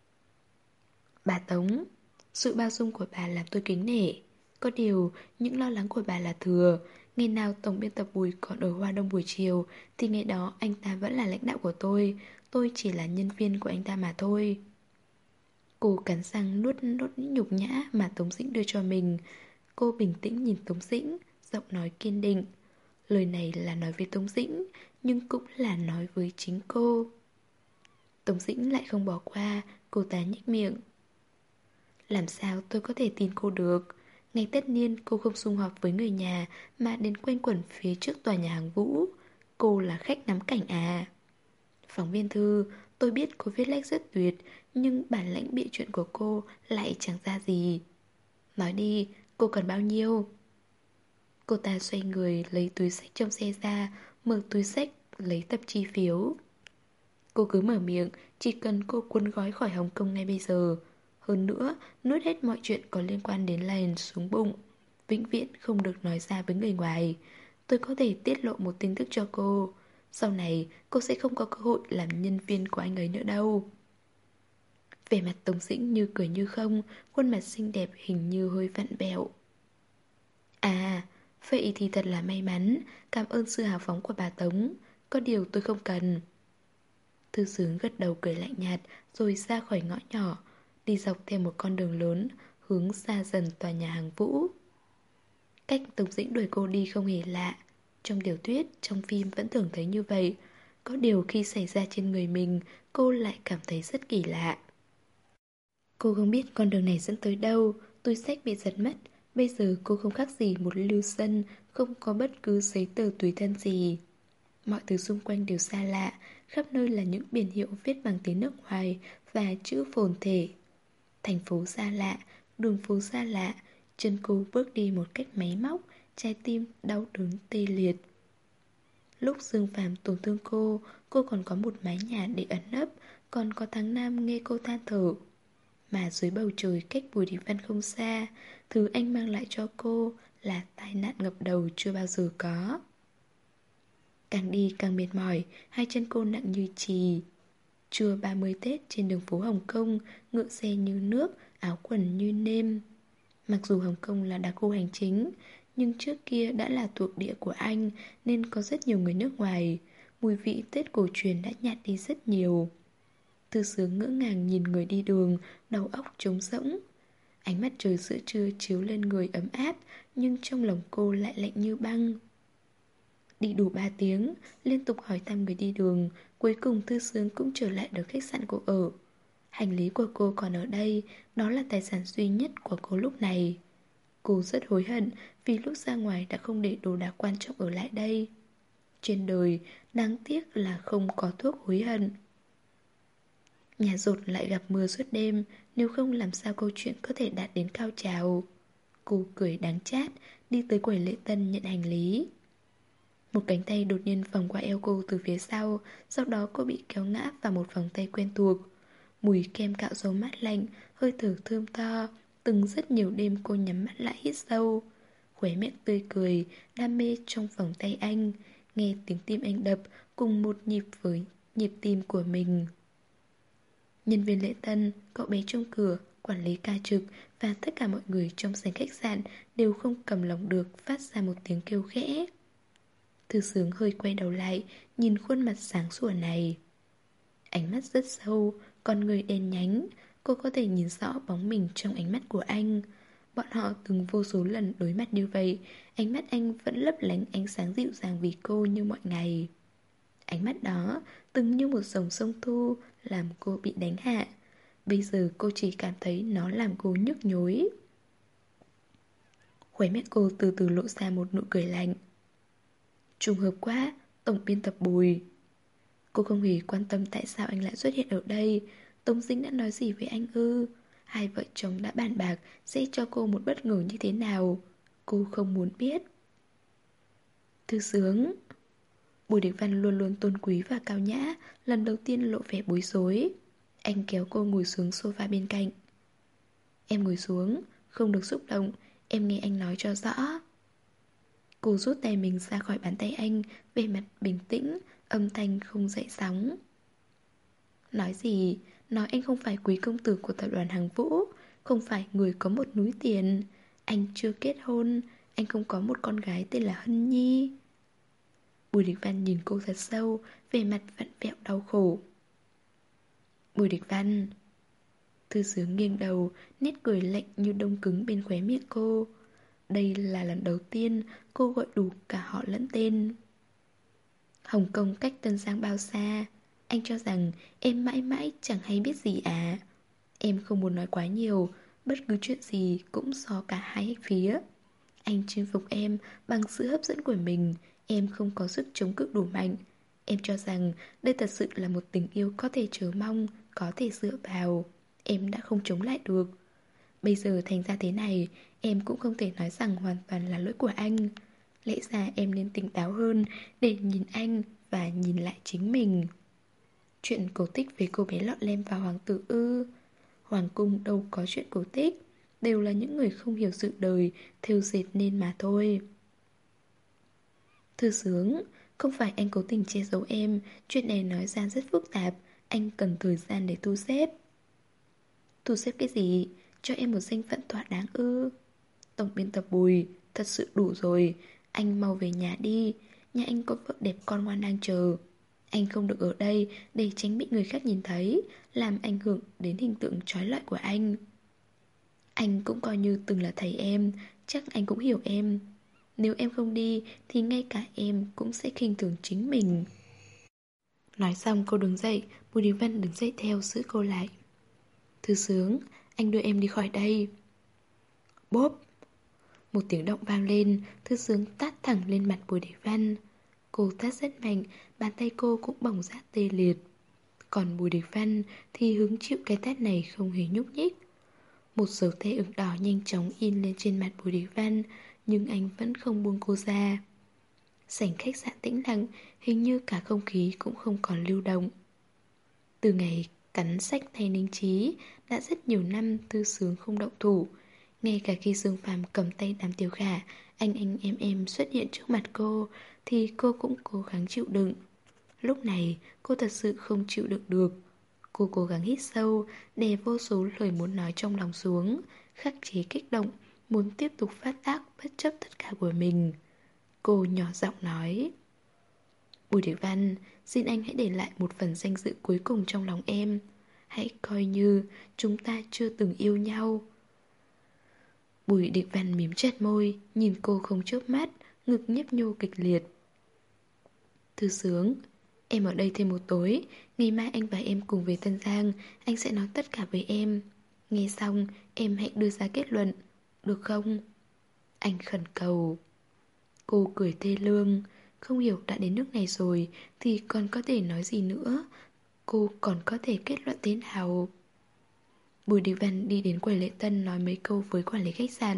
Bà Tống, sự bao dung của bà làm tôi kính nể. Có điều, những lo lắng của bà là thừa. Ngày nào tổng biên tập Bùi còn ở Hoa Đông buổi chiều thì ngày đó anh ta vẫn là lãnh đạo của tôi. Tôi chỉ là nhân viên của anh ta mà thôi. Cô cắn răng nuốt nốt những nhục nhã mà Tống Dĩnh đưa cho mình. Cô bình tĩnh nhìn Tống Dĩnh, giọng nói kiên định. Lời này là nói với Tống Dĩnh, nhưng cũng là nói với chính cô. Tống Dĩnh lại không bỏ qua, cô ta nhếch miệng. Làm sao tôi có thể tin cô được? Ngày tất niên cô không sum họp với người nhà mà đến quanh quẩn phía trước tòa nhà hàng Vũ. Cô là khách ngắm cảnh à? Phóng viên Thư, tôi biết cô viết lách rất tuyệt, nhưng bản lãnh bịa chuyện của cô lại chẳng ra gì. Nói đi, cô cần bao nhiêu? Cô ta xoay người lấy túi xách trong xe ra, mở túi xách lấy tập chi phiếu. Cô cứ mở miệng, chỉ cần cô cuốn gói khỏi Hồng Kông ngay bây giờ. Hơn nữa, nuốt hết mọi chuyện có liên quan đến Lion xuống bụng. Vĩnh viễn không được nói ra với người ngoài. Tôi có thể tiết lộ một tin tức cho cô. Sau này, cô sẽ không có cơ hội làm nhân viên của anh ấy nữa đâu. Vẻ mặt Tống Dĩnh như cười như không, khuôn mặt xinh đẹp hình như hơi vặn vẹo. À, vậy thì thật là may mắn. Cảm ơn sự hào phóng của bà Tống. Có điều tôi không cần. Thư Sướng gật đầu cười lạnh nhạt rồi ra khỏi ngõ nhỏ, đi dọc theo một con đường lớn, hướng xa dần tòa nhà hàng Vũ. Cách Tống Dĩnh đuổi cô đi không hề lạ. Trong tiểu thuyết, trong phim vẫn thường thấy như vậy. Có điều khi xảy ra trên người mình, cô lại cảm thấy rất kỳ lạ. Cô không biết con đường này dẫn tới đâu, túi xách bị giật mất. Bây giờ cô không khác gì một lưu dân, không có bất cứ giấy tờ tùy thân gì. Mọi thứ xung quanh đều xa lạ, khắp nơi là những biển hiệu viết bằng tiếng nước ngoài và chữ phồn thể. Thành phố xa lạ, đường phố xa lạ, chân cô bước đi một cách máy móc, trái tim đau đớn tê liệt. Lúc Dương Phàm tổn thương cô, cô còn có một mái nhà để ẩn nấp, còn có tháng năm nghe cô than thở. Mà dưới bầu trời cách Bùi Thị Văn không xa, thứ anh mang lại cho cô là tai nạn ngập đầu chưa bao giờ có. Càng đi càng mệt mỏi, hai chân cô nặng như chì. Trưa ba mươi Tết trên đường phố Hồng Kông, ngựa xe như nước, áo quần như nêm. Mặc dù Hồng Kông là đặc khu hành chính, nhưng trước kia đã là thuộc địa của Anh nên có rất nhiều người nước ngoài. Mùi vị Tết cổ truyền đã nhạt đi rất nhiều. Thư Sướng ngỡ ngàng nhìn người đi đường, đầu óc trống rỗng. Ánh mặt trời giữa trưa chiếu lên người ấm áp, nhưng trong lòng cô lại lạnh như băng. Đi đủ ba tiếng, liên tục hỏi thăm người đi đường, cuối cùng Thư Sướng cũng trở lại được khách sạn cô ở. Hành lý của cô còn ở đây, đó là tài sản duy nhất của cô lúc này. Cô rất hối hận vì lúc ra ngoài đã không để đồ đạc quan trọng ở lại đây. Trên đời, đáng tiếc là không có thuốc hối hận. Nhà rột lại gặp mưa suốt đêm, nếu không làm sao câu chuyện có thể đạt đến cao trào. Cô cười đáng chát, đi tới quầy lễ tân nhận hành lý. Một cánh tay đột nhiên vòng qua eo cô từ phía sau, sau đó cô bị kéo ngã vào một vòng tay quen thuộc. Mùi kem cạo râu mát lạnh, hơi thở thơm tho. Từng rất nhiều đêm cô nhắm mắt lại hít sâu, khóe miệng tươi cười, đam mê trong vòng tay anh. Nghe tiếng tim anh đập cùng một nhịp với nhịp tim của mình. Nhân viên lễ tân, cậu bé trong cửa, quản lý ca trực và tất cả mọi người trong sảnh khách sạn đều không cầm lòng được phát ra một tiếng kêu khẽ. Thư Sướng hơi quay đầu lại, nhìn khuôn mặt sáng sủa này. Ánh mắt rất sâu, con người đen nhánh. Cô có thể nhìn rõ bóng mình trong ánh mắt của anh. Bọn họ từng vô số lần đối mặt như vậy. Ánh mắt anh vẫn lấp lánh ánh sáng dịu dàng vì cô như mọi ngày. Ánh mắt đó từng như một dòng sông thu, làm cô bị đánh hạ. Bây giờ cô chỉ cảm thấy nó làm cô nhức nhối. Khóe miệng cô từ từ lộ ra một nụ cười lạnh. Trùng hợp quá, tổng biên tập Bùi. Cô không hề quan tâm tại sao anh lại xuất hiện ở đây. Tống Dĩnh đã nói gì với anh ư? Hai vợ chồng đã bàn bạc sẽ cho cô một bất ngờ như thế nào. Cô không muốn biết. Thư Sướng. Bùi Địch Văn luôn luôn tôn quý và cao nhã, lần đầu tiên lộ vẻ bối rối. Anh kéo cô ngồi xuống sofa bên cạnh. Em ngồi xuống, không được xúc động, em nghe anh nói cho rõ. Cô rút tay mình ra khỏi bàn tay anh, vẻ mặt bình tĩnh, âm thanh không dậy sóng. Nói gì? Nói anh không phải quý công tử của tập đoàn Hàng Vũ, không phải người có một núi tiền. Anh chưa kết hôn, anh không có một con gái tên là Hân Nhi. Bùi Địch Văn nhìn cô thật sâu, vẻ mặt vặn vẹo đau khổ. Bùi Địch Văn. Thư Sướng nghiêng đầu, nét cười lạnh như đông cứng bên khóe miệng cô. Đây là lần đầu tiên cô gọi đủ cả họ lẫn tên. Hồng Kông cách Tân Giang bao xa? Anh cho rằng em mãi mãi chẳng hay biết gì à? Em không muốn nói quá nhiều, bất cứ chuyện gì cũng do cả hai phía. Anh chinh phục em bằng sự hấp dẫn của mình, em không có sức chống cự đủ mạnh. Em cho rằng đây thật sự là một tình yêu có thể chờ mong, có thể dựa vào. Em đã không chống lại được. Bây giờ thành ra thế này, em cũng không thể nói rằng hoàn toàn là lỗi của anh. Lẽ ra em nên tỉnh táo hơn để nhìn anh và nhìn lại chính mình. Chuyện cổ tích về cô bé lọt lem và hoàng tử ư? Hoàng cung đâu có chuyện cổ tích, đều là những người không hiểu sự đời thêu dệt nên mà thôi. Thư Sướng, không phải anh cố tình che giấu em, chuyện này nói ra rất phức tạp, anh cần thời gian để thu xếp. Thu xếp cái gì? Cho em một danh phận thỏa đáng ư? Tổng biên tập Bùi, thật sự đủ rồi, anh mau về nhà đi, nhà anh có vợ đẹp con ngoan đang chờ. Anh không được ở đây để tránh bị người khác nhìn thấy, làm ảnh hưởng đến hình tượng trói lọi của anh. Anh cũng coi như từng là thầy em, chắc anh cũng hiểu em. Nếu em không đi thì ngay cả em cũng sẽ khinh thường chính mình. Nói xong cô đứng dậy, Bùi Đình Văn đứng dậy theo giữ cô lại. Thư Sướng, anh đưa em đi khỏi đây. Bốp. Một tiếng động vang lên, Thư Sướng tát thẳng lên mặt Bùi Đình Văn. Cô tát rất mạnh, bàn tay cô cũng bỏng rát tê liệt. Còn Bùi Đình Văn thì hứng chịu cái tát này không hề nhúc nhích. Một dấu tay ửng đỏ nhanh chóng in lên trên mặt Bùi Đình Văn, nhưng anh vẫn không buông cô ra. Sảnh khách sạn tĩnh lặng, hình như cả không khí cũng không còn lưu động. Từ ngày cắn sách thay Ninh Trí, đã rất nhiều năm Thư Sướng không động thủ. Ngay cả khi Dương Phàm cầm tay Đàm Tiểu Khả, anh anh em em xuất hiện trước mặt cô, thì cô cũng cố gắng chịu đựng. Lúc này cô thật sự không chịu đựng được. Cô cố gắng hít sâu, đè vô số lời muốn nói trong lòng xuống, khắc chế kích động, muốn tiếp tục phát tác bất chấp tất cả của mình. Cô nhỏ giọng nói: Bùi Đình Văn, xin anh hãy để lại một phần danh dự cuối cùng trong lòng em. Hãy coi như chúng ta chưa từng yêu nhau. Bùi Đình Văn mím chặt môi, nhìn cô không chớp mắt, ngực nhấp nhô kịch liệt. Thư Sướng, em ở đây thêm một tối, ngày mai anh và em cùng về Tân Giang, anh sẽ nói tất cả với em. Nghe xong, em hãy đưa ra kết luận, được không? Anh khẩn cầu. Cô cười thê lương, không hiểu đã đến nước này rồi thì còn có thể nói gì nữa. Cô còn có thể kết luận thế nào? Bùi Đình Văn đi đến quầy lễ tân nói mấy câu với quản lý khách sạn,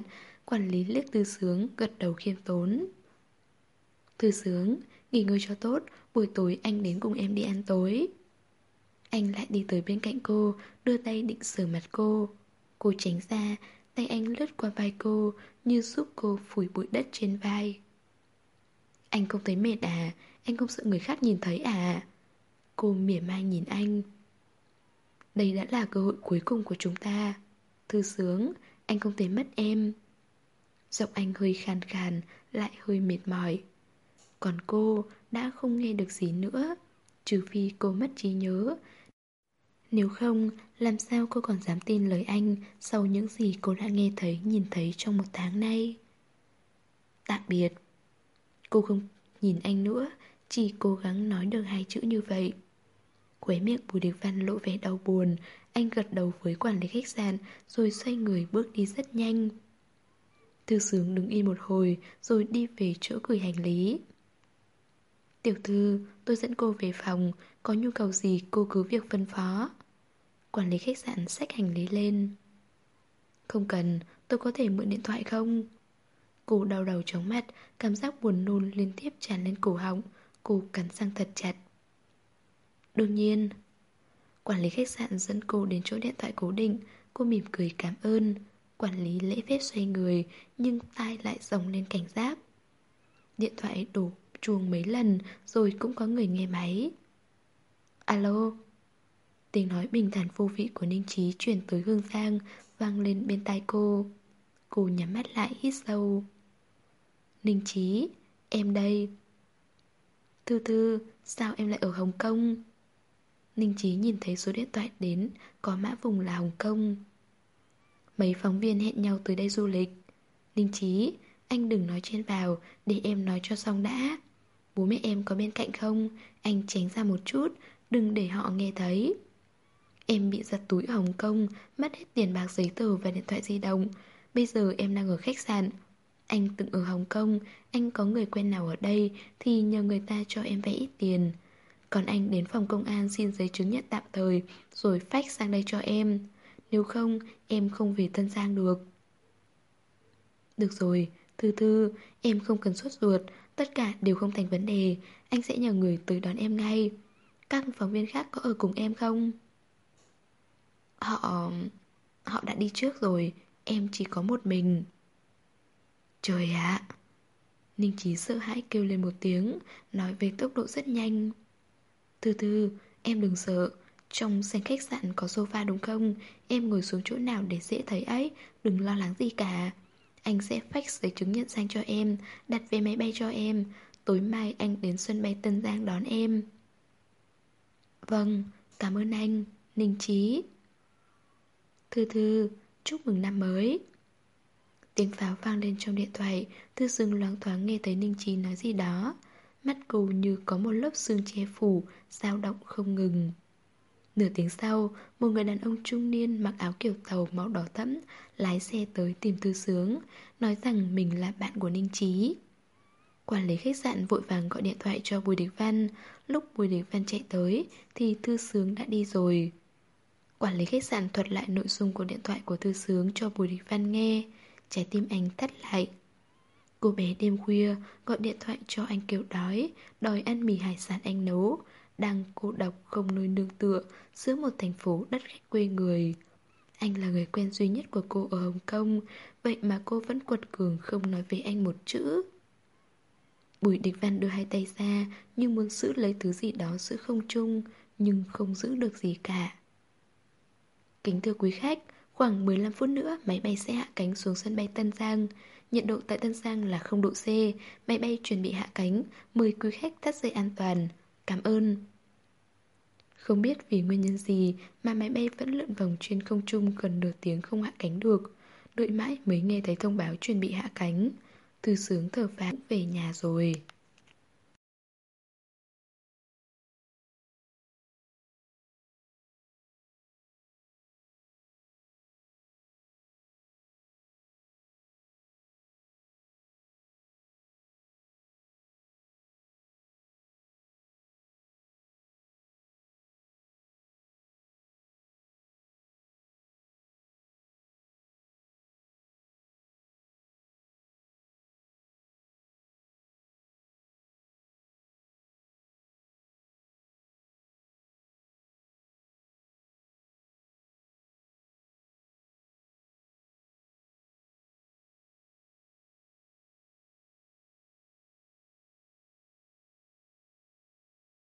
Quản lý liếc Thư Sướng, gật đầu khiêm tốn. Thư Sướng, nghỉ ngơi cho tốt, buổi tối anh đến cùng em đi ăn tối. Anh lại đi tới bên cạnh cô, đưa tay định sờ mặt cô. Cô tránh ra, tay anh lướt qua vai cô, như giúp cô phủi bụi đất trên vai. Anh không thấy mệt à? Anh không sợ người khác nhìn thấy à? Cô mỉa mai nhìn anh. Đây đã là cơ hội cuối cùng của chúng ta. Thư Sướng, anh không thể mất em. Giọng anh hơi khàn khàn, lại hơi mệt mỏi. Còn cô đã không nghe được gì nữa, trừ phi cô mất trí nhớ. Nếu không, làm sao cô còn dám tin lời anh sau những gì cô đã nghe thấy, nhìn thấy trong một tháng nay. Tạm biệt. Cô không nhìn anh nữa, chỉ cố gắng nói được hai chữ như vậy. Khóe miệng Bùi Địch Văn lộ vẻ đau buồn. Anh gật đầu với quản lý khách sạn, rồi xoay người bước đi rất nhanh. Thư Sướng đứng yên một hồi, rồi đi về chỗ gửi hành lý. Tiểu thư, tôi dẫn cô về phòng, có nhu cầu gì cô cứ việc phân phó. Quản lý khách sạn xách hành lý lên. Không cần, tôi có thể mượn điện thoại không? Cô đau đầu chóng mặt, cảm giác buồn nôn liên tiếp tràn lên cổ họng. Cô cắn răng thật chặt. Đương nhiên. Quản lý khách sạn dẫn cô đến chỗ điện thoại cố định. Cô mỉm cười cảm ơn. Quản lý lễ phép xoay người, nhưng tai lại rồng lên cảnh giác. Điện thoại đổ chuông mấy lần, rồi cũng có người nghe máy. Alo. Tiếng nói bình thản vô vị của Ninh Chí truyền tới Hương Giang, vang lên bên tai cô. Cô nhắm mắt lại hít sâu. Ninh Chí, em đây. Thư Thư, sao em lại ở Hồng Kông? Ninh Chí nhìn thấy số điện thoại đến, có mã vùng là Hồng Kông. Mấy phóng viên hẹn nhau tới đây du lịch. Ninh Chí, anh đừng nói chen vào, để em nói cho xong đã. Bố mẹ em có bên cạnh không? Anh tránh ra một chút, đừng để họ nghe thấy. Em bị giật túi ở Hồng Kông, mất hết tiền bạc, giấy tờ và điện thoại di động. Bây giờ em đang ở khách sạn. Anh từng ở Hồng Kông, anh có người quen nào ở đây thì nhờ người ta cho em vay ít tiền. Còn anh đến phòng công an xin giấy chứng nhận tạm thời, rồi fax sang đây cho em. Nếu không, em không về Tân Giang được. Được rồi, Thư Thư, em không cần sốt ruột, tất cả đều không thành vấn đề. Anh sẽ nhờ người tới đón em ngay. Các phóng viên khác có ở cùng em không? Họ... Họ đã đi trước rồi, em chỉ có một mình. Trời ạ! Ninh Chí sợ hãi kêu lên một tiếng, nói với tốc độ rất nhanh. Thư Thư, em đừng sợ. Trong sảnh khách sạn có sofa đúng không? Em ngồi xuống chỗ nào để dễ thấy ấy, đừng lo lắng gì cả. Anh sẽ fax giấy chứng nhận sang cho em, đặt vé máy bay cho em. Tối mai anh đến sân bay Tân Giang đón em. Vâng, cảm ơn anh, Ninh Chí. Thư Thư, chúc mừng năm mới. Tiếng pháo vang lên trong điện thoại. Thư Sướng loáng thoáng nghe thấy Ninh Chí nói gì đó. Mắt cô như có một lớp sương che phủ, dao động không ngừng. Nửa tiếng sau, một người đàn ông trung niên mặc áo kiểu tàu màu đỏ thẫm lái xe tới tìm Thư Sướng, nói rằng mình là bạn của Ninh Chí. Quản lý khách sạn vội vàng gọi điện thoại cho Bùi Địch Văn. Lúc Bùi Địch Văn chạy tới thì Thư Sướng đã đi rồi. Quản lý khách sạn thuật lại nội dung của điện thoại của Thư Sướng cho Bùi Địch Văn nghe. Trái tim anh thắt lại. Cô bé đêm khuya gọi điện thoại cho anh kêu đói, đòi ăn mì hải sản anh nấu, đang cô độc không nơi nương tựa giữa một thành phố đất khách quê người. Anh là người quen duy nhất của cô ở Hồng Kông, vậy mà cô vẫn quật cường không nói với anh một chữ. Bùi Địch Văn đưa hai tay ra như muốn giữ lấy thứ gì đó giữa không trung, nhưng không giữ được gì cả. Kính thưa quý khách, khoảng mười lăm phút nữa máy bay sẽ hạ cánh xuống sân bay Tân Giang. Nhiệt độ tại Tân Giang là không độ C. Máy bay chuẩn bị hạ cánh. Mời quý khách thắt dây an toàn. Cảm ơn. Không biết vì nguyên nhân gì mà máy bay vẫn lượn vòng trên không trung gần nửa tiếng không hạ cánh được. Đợi mãi mới nghe thấy thông báo chuẩn bị hạ cánh. Thư Sướng thở phào về nhà rồi.